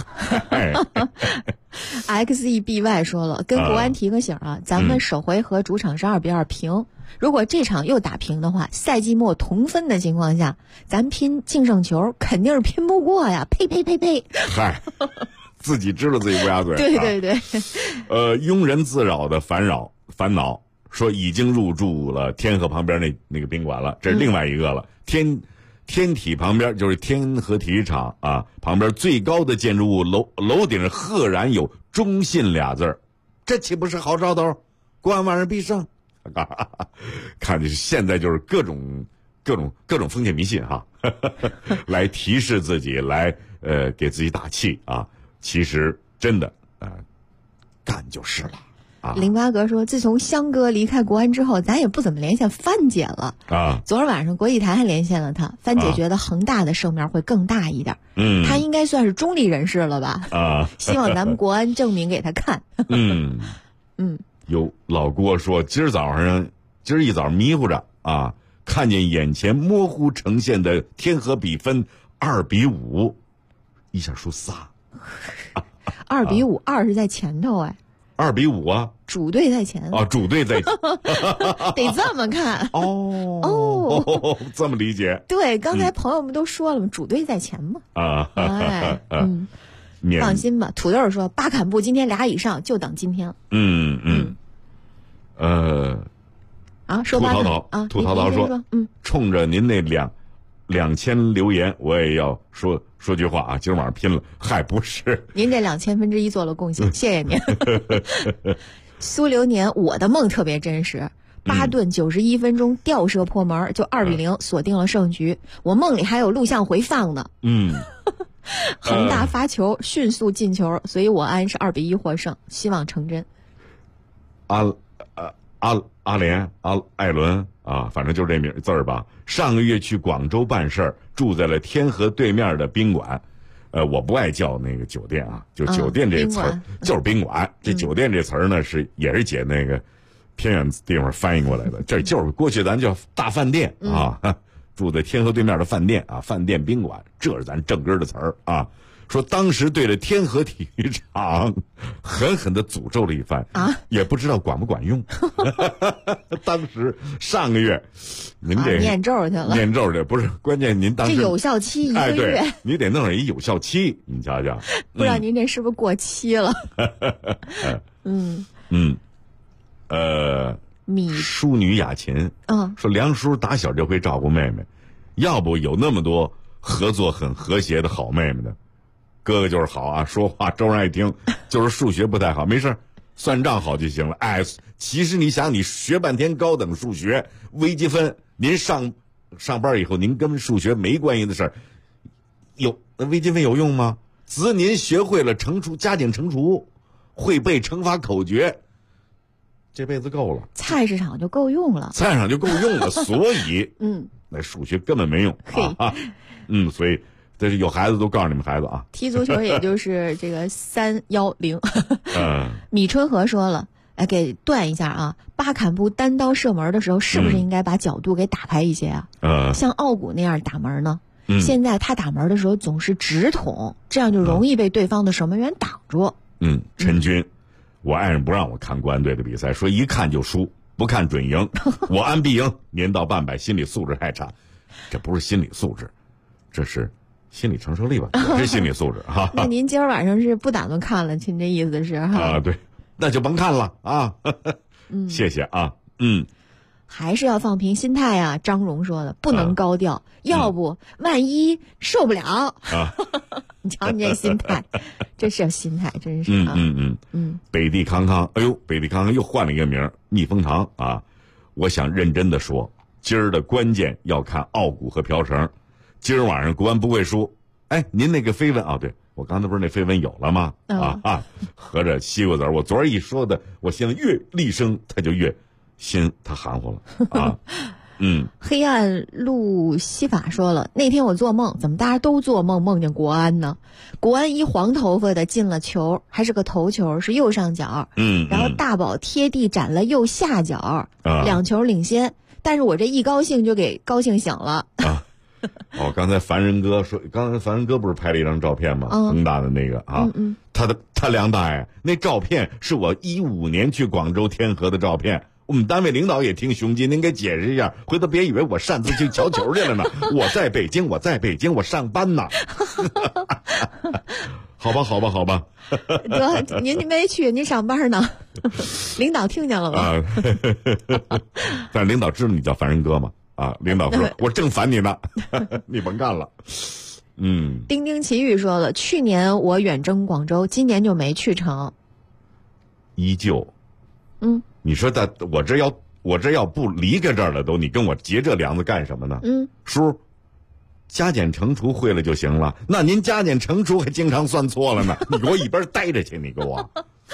，XEBY 说了，跟国安提个醒啊，咱们首回合主场是2-2平，如果这场又打平的话，赛季末同分的情况下，咱拼净胜球肯定是拼不过呀！呸！ 嗨，自己知道自己乌鸦嘴。 对， 庸人自扰的烦恼说已经入住了天河旁边那个宾馆了，这是另外一个了。天体旁边就是天河体育场啊，旁边最高的建筑物楼顶赫然有中信俩字儿，这岂不是好兆头？国安万人必胜。看的现在就是各种封建迷信哈，来提示自己，来给自己打气啊。其实真的干就是了。 08哥说，自从香哥离开国安之后，咱也不怎么连线范姐了啊。昨儿晚上国际台还连线了他，范姐觉得恒大的胜面会更大一点。他应该算是中立人士了吧？啊，希望咱们国安证明给他看。 有老郭说，今儿一早迷糊着啊，看见眼前模糊呈现的天河比分2-5，一下输仨。 2-5，二是在前头哎。 2-5啊， 主队在前啊，主队在前， 得这么看哦，这么理解。 对，刚才朋友们都说了嘛，主队在前嘛。放心吧。土豆说，巴坎布今天俩以上，就等今天了。说巴坎啊， 兔淘说，冲着您那2000留言，我也要说句话啊！今儿晚上拼了，嗨，不是您这1/2000做了贡献，谢谢您。苏流年，我的梦特别真实。巴顿91分钟吊射破门，就2-0锁定了胜局。我梦里还有录像回放呢。恒大发球迅速进球，所以我安是2-1获胜，希望成真。 艾伦啊，反正就这名字儿吧。上个月去广州办事儿，住在了天河对面的宾馆。我不爱叫那个酒店啊，就酒店这词儿就是宾馆。这酒店这词儿呢也是解那个偏远地方翻译过来的，这就是过去咱叫大饭店啊。住在天河对面的饭店啊，饭店宾馆，这是咱正根的词儿啊。说当时对着天河体育场狠狠地诅咒了一番啊，也不知道管不管用。当时上个月，您这念咒去了， 不是关键，您当时这有效期1个月， 对，你得弄上一有效期，你瞧瞧。 不知道您这是不是过期了？ 淑女雅琴，说梁叔打小就会照顾妹妹，要不有那么多合作很和谐的好妹妹的。哥哥就是好啊，说话招人爱听，就是数学不太好，没事算账好就行了。其实你想，你学半天高等数学、微积分，您上班以后，您跟数学没关系的事儿，微积分有用吗？只您学会了加减乘除，会背乘法口诀，这辈子够了。 菜市场就够用了， 所以那数学根本没用啊。所以。这是有孩子都告诉你们孩子啊， 踢足球也就是这个310。米春和说了，给断一下啊，巴坎布单刀射门的时候，是不是应该把角度给打开一些啊？像奥古那样打门呢？现在他打门的时候总是直捅，这样就容易被对方的守门员挡住。 陈军，我爱人不让我看国安队的比赛，说一看就输，不看准赢。我安必赢，年到半百，心理素质太差。这不是心理素质，这是心理承受力吧，也是心理素质哈。 那您今儿晚上是不打算看了？您这意思是哈？ 啊，对，那就甭看了啊。谢谢啊。 还是要放平心态啊。张荣说的，不能高调，要不万一受不了啊。你瞧你这心态，这是心态，真是啊。 北地康康，北地康康又换了一个名，蜜蜂堂啊。我想认真的说，今儿的关键要看奥古和朴成。今儿晚上国安不会输， 哎，您那个飞蚊对，我刚才不是那飞蚊有了吗？合着西瓜子儿，我昨儿一说的，我现在越厉声，他就越心他含糊了啊。 黑暗路西法说了，那天我做梦，怎么大家都做梦梦见国安呢？国安一黄头发的进了球，还是个头球，是右上角。然后大宝贴地斩了右下角，2球领先。但是我这一高兴就给高兴醒了。 刚才凡人哥说，刚才凡人哥不是拍了一张照片吗？恒大的那个他梁大爷那照片是我15年去广州天河的照片。我们单位领导也挺雄鸡，您给解释一下，回头别以为我擅自去瞧球去了呢。我在北京，我上班呢。好吧。 得，您没去，您上班呢。领导听见了吗？ 但是领导知道你叫凡人哥吗？领导说我正烦你呢，你甭干了。 丁丁奇遇说了，去年我远征广州，今年就没去成。 依旧。你说我这要不离开这儿了都，你跟我结这梁子干什么呢？叔，加减乘除会了就行了。那您加减乘除还经常算错了呢，你给我一边待着去，你给我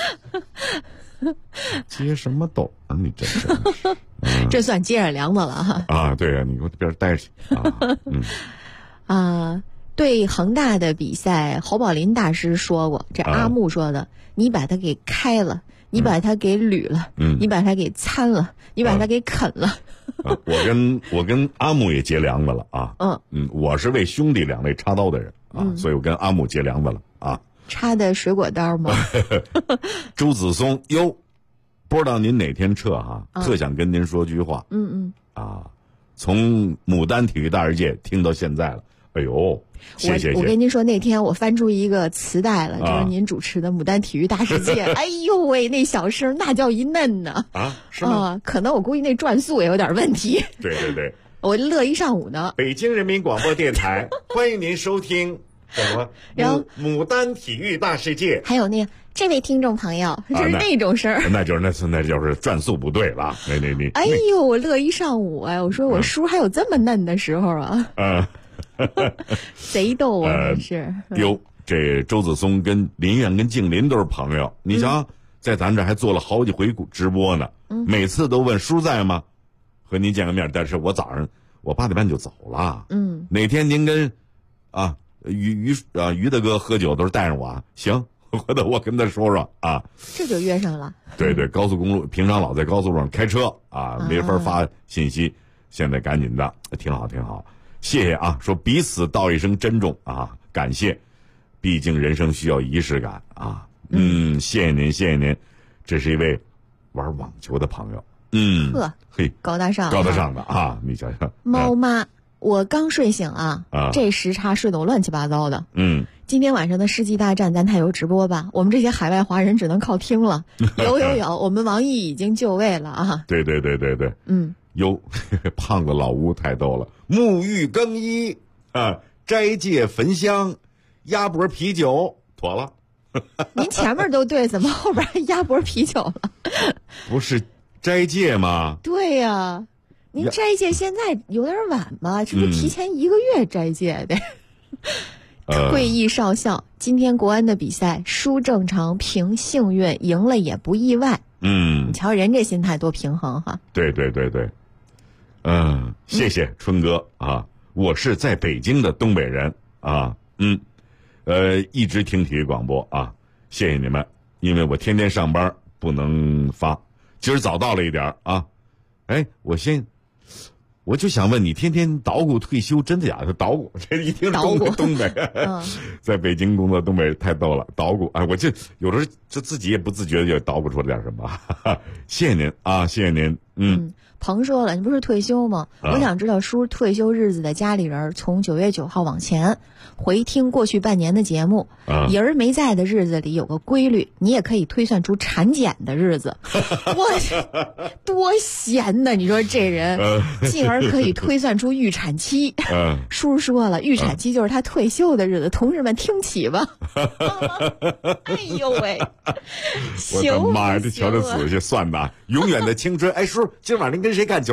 接什么斗啊？你真是这算接着梁子了哈。 对啊，你给我一边待着去对恒大的比赛，侯宝林大师说过，这阿木说的，你把它给开了。你把它给捋了，你把它给参了，你把它给啃了。 我跟阿木也结梁子了啊。我是为兄弟两肋插刀的人所以我跟阿木结梁子了啊。 插的水果刀吗？ 周子松不知道您哪天撤特想跟您说句话。从牡丹体育大世界听到现在了，哎呦。谢谢。 我跟您说，那天我翻出一个磁带了，就是您主持的《牡丹体育大世界》。哎呦喂，那小声那叫一嫩呢是吗？ 可能我估计那转速也有点问题。 对， 我乐一上午呢。 北京人民广播电台，欢迎您收听什么？牡丹体育大世界。 还有那个这位听众朋友，就是那种声儿， 那就是转速不对了。你哎呦，我乐一上午我说我叔还有这么嫩的时候啊。贼逗啊！是这周子松跟林苑跟静林都是朋友，你瞧，在咱这还做了好几回直播呢。每次都问叔在吗？和您见个面，但是我早上我8点半就走了。哪天您跟于大哥喝酒都是带上我行，回头我跟他说说这就约上了。 对，高速公路平常老在高速路上开车没法发信息，现在赶紧的，挺好。谢谢说彼此道一声珍重感谢，毕竟人生需要仪式感谢谢您，这是一位玩网球的朋友， 高大上的你想想。 猫妈，我刚睡醒这时差睡得我乱七八糟的。今天晚上的世纪大战咱台有直播吧？我们这些海外华人只能靠听了。有，我们王毅已经就位了对。胖子老吴太逗了，沐浴更衣斋戒焚香，鸭脖啤酒妥了。 您前面都对，怎么后边还鸭脖啤酒了？ 不是斋戒吗？ 对呀，您斋戒现在有点晚吧？是不是提前1个月斋戒的？退役少校，今天国安的比赛输正常，平幸运，赢了也不意外。你瞧人这心态多平衡哈。 对。谢谢春哥我是在北京的东北人一直听体育广播谢谢你们，因为我天天上班不能发，今儿早到了一点我就想问你，天天捣鼓退休，真的假的？捣鼓，这一听东北，在北京工作，东北太逗了。捣鼓，我就有的时候就自己也不自觉的就捣鼓出了点什么。谢谢您谢谢您。 鹏说了，你不是退休吗？我想知道叔退休日子的家里人从9月9号往前回听过去半年的节目，爷儿没在的日子里有个规律，你也可以推算出产检的日子。我多闲呢！你说这人，进而可以推算出预产期。叔说了，预产期就是他退休的日子，同志们听起吧。哎呦喂！ 我的妈呀，这瞧这仔细算的，永远的青春。叔，今晚您跟谁看球啊？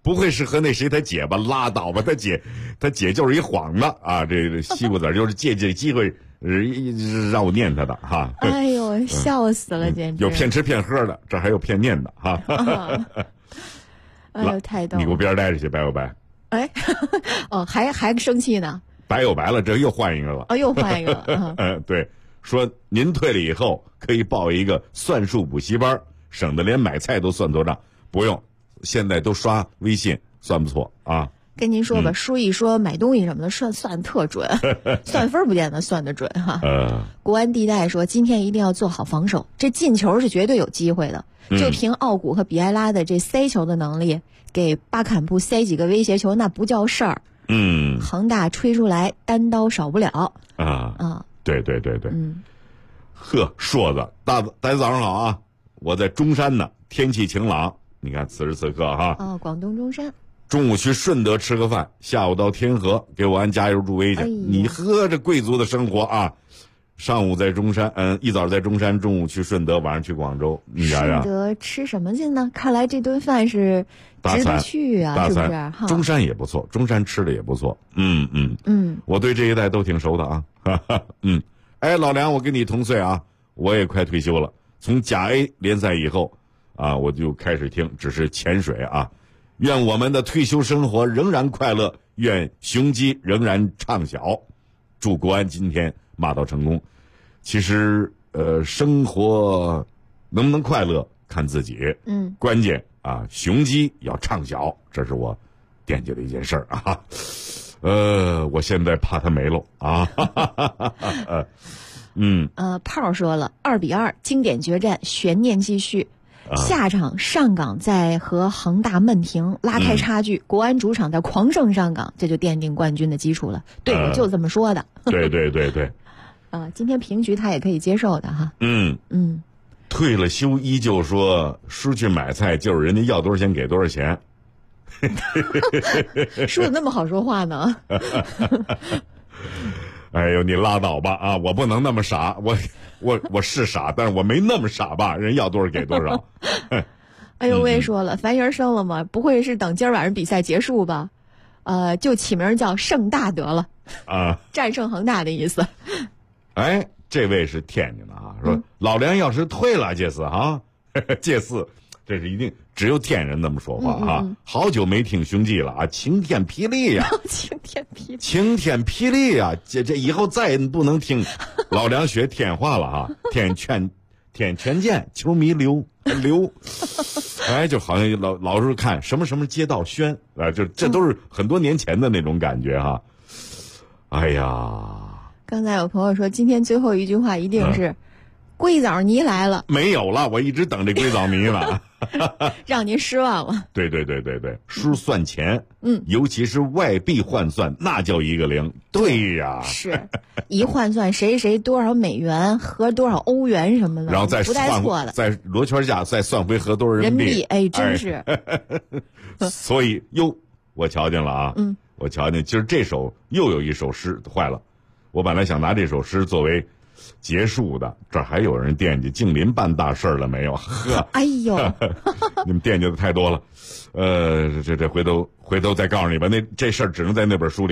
不会是和那谁他姐吧？拉倒吧，他姐就是一幌子啊！这西瓜子就是借这机会让我念他的哈。 哎呦，笑死了，简直！ 有骗吃骗喝的，这还有骗念的哈。 哎呦，太逗了！ 你给我边待着去，白有白。 哎，哦，还生气呢？ 白有白了，这又换一个了。 哦，又换一个了。 对，说您退了以后可以报一个算术补习班，省得连买菜都算错账。不用，现在都刷微信，算不错啊。 跟您说吧，书一说买东西什么的算特准，算分不见得算得准哈。国安地带说今天一定要做好防守，这进球是绝对有机会的。就凭奥古和比埃拉的这塞球的能力，给巴坎布塞几个威胁球那不叫事儿。恒大吹出来单刀少不了啊！ 对，呵，硕子，大家早上好啊！我在中山呢，天气晴朗，你看此时此刻哈。 广东中山。 中午去顺德吃个饭，下午到天河给我安加油助威去。你喝着贵族的生活啊！上午在中山，一早在中山，中午去顺德，晚上去广州。你想想， 顺德吃什么去呢？看来这顿饭是值得去啊，是不是？ 中山也不错，中山吃的也不错。我对这一带都挺熟的啊。哎，老梁，我跟你同岁啊，我也快退休了。从甲 A 联赛以后啊，我就开始听，只是潜水啊。愿我们的退休生活仍然快乐，愿雄鸡仍然畅晓。祝国安今天骂到成功。其实生活能不能快乐看自己。关键啊，雄鸡要畅晓，这是我惦记的一件事儿啊。我现在怕他没了啊。 炮说了2-2，经典决战，悬念继续。下场上港在和恒大闷停，拉开差距，国安主场在狂胜上港，这就奠定冠军的基础了。对，我就这么说的。 对。 今天平局他也可以接受的哈。 退了休依旧说出去买菜就是人家要多少钱给多少钱。 说的那么好说话呢？ 哎呦，你拉倒吧啊！我不能那么傻，我是傻，但是我没那么傻吧？人要多少给多少。 哎呦，我也说了，樊爷生了吗？不会是等今儿晚上比赛结束吧？就起名叫盛大得了啊，战胜恒大的意思。 哎，这位是天津的啊，说老梁要是退了，这次啊，这次这是一定只有天人那么说话啊。好久没听雄鸡了啊，晴天霹雳呀，晴天霹雳呀，这以后再也不能听老梁学天话了啊，天全见，球迷流。哎，就好像老是看什么街道宣啊，就这都是很多年前的那种感觉哈。哎呀， 刚才有朋友说今天最后一句话一定是硅藻泥来了。 没有了，我一直等这硅藻泥了。 让您失望了。 对，叔算钱，尤其是外币换算，那叫一个零。对呀， 是一换算谁多少美元和多少欧元什么的， 然后再不带错的， 在罗圈价再算回合多少人民币。 哎，真是。 所以我瞧见了啊，我瞧见，今儿这首又有一首诗坏了，我本来想拿这首诗作为结束的，这还有人惦记静林办大事了没有？呵， 哎呦， 你们惦记的太多了。这回头再告诉你吧，这事儿只能在那本书里。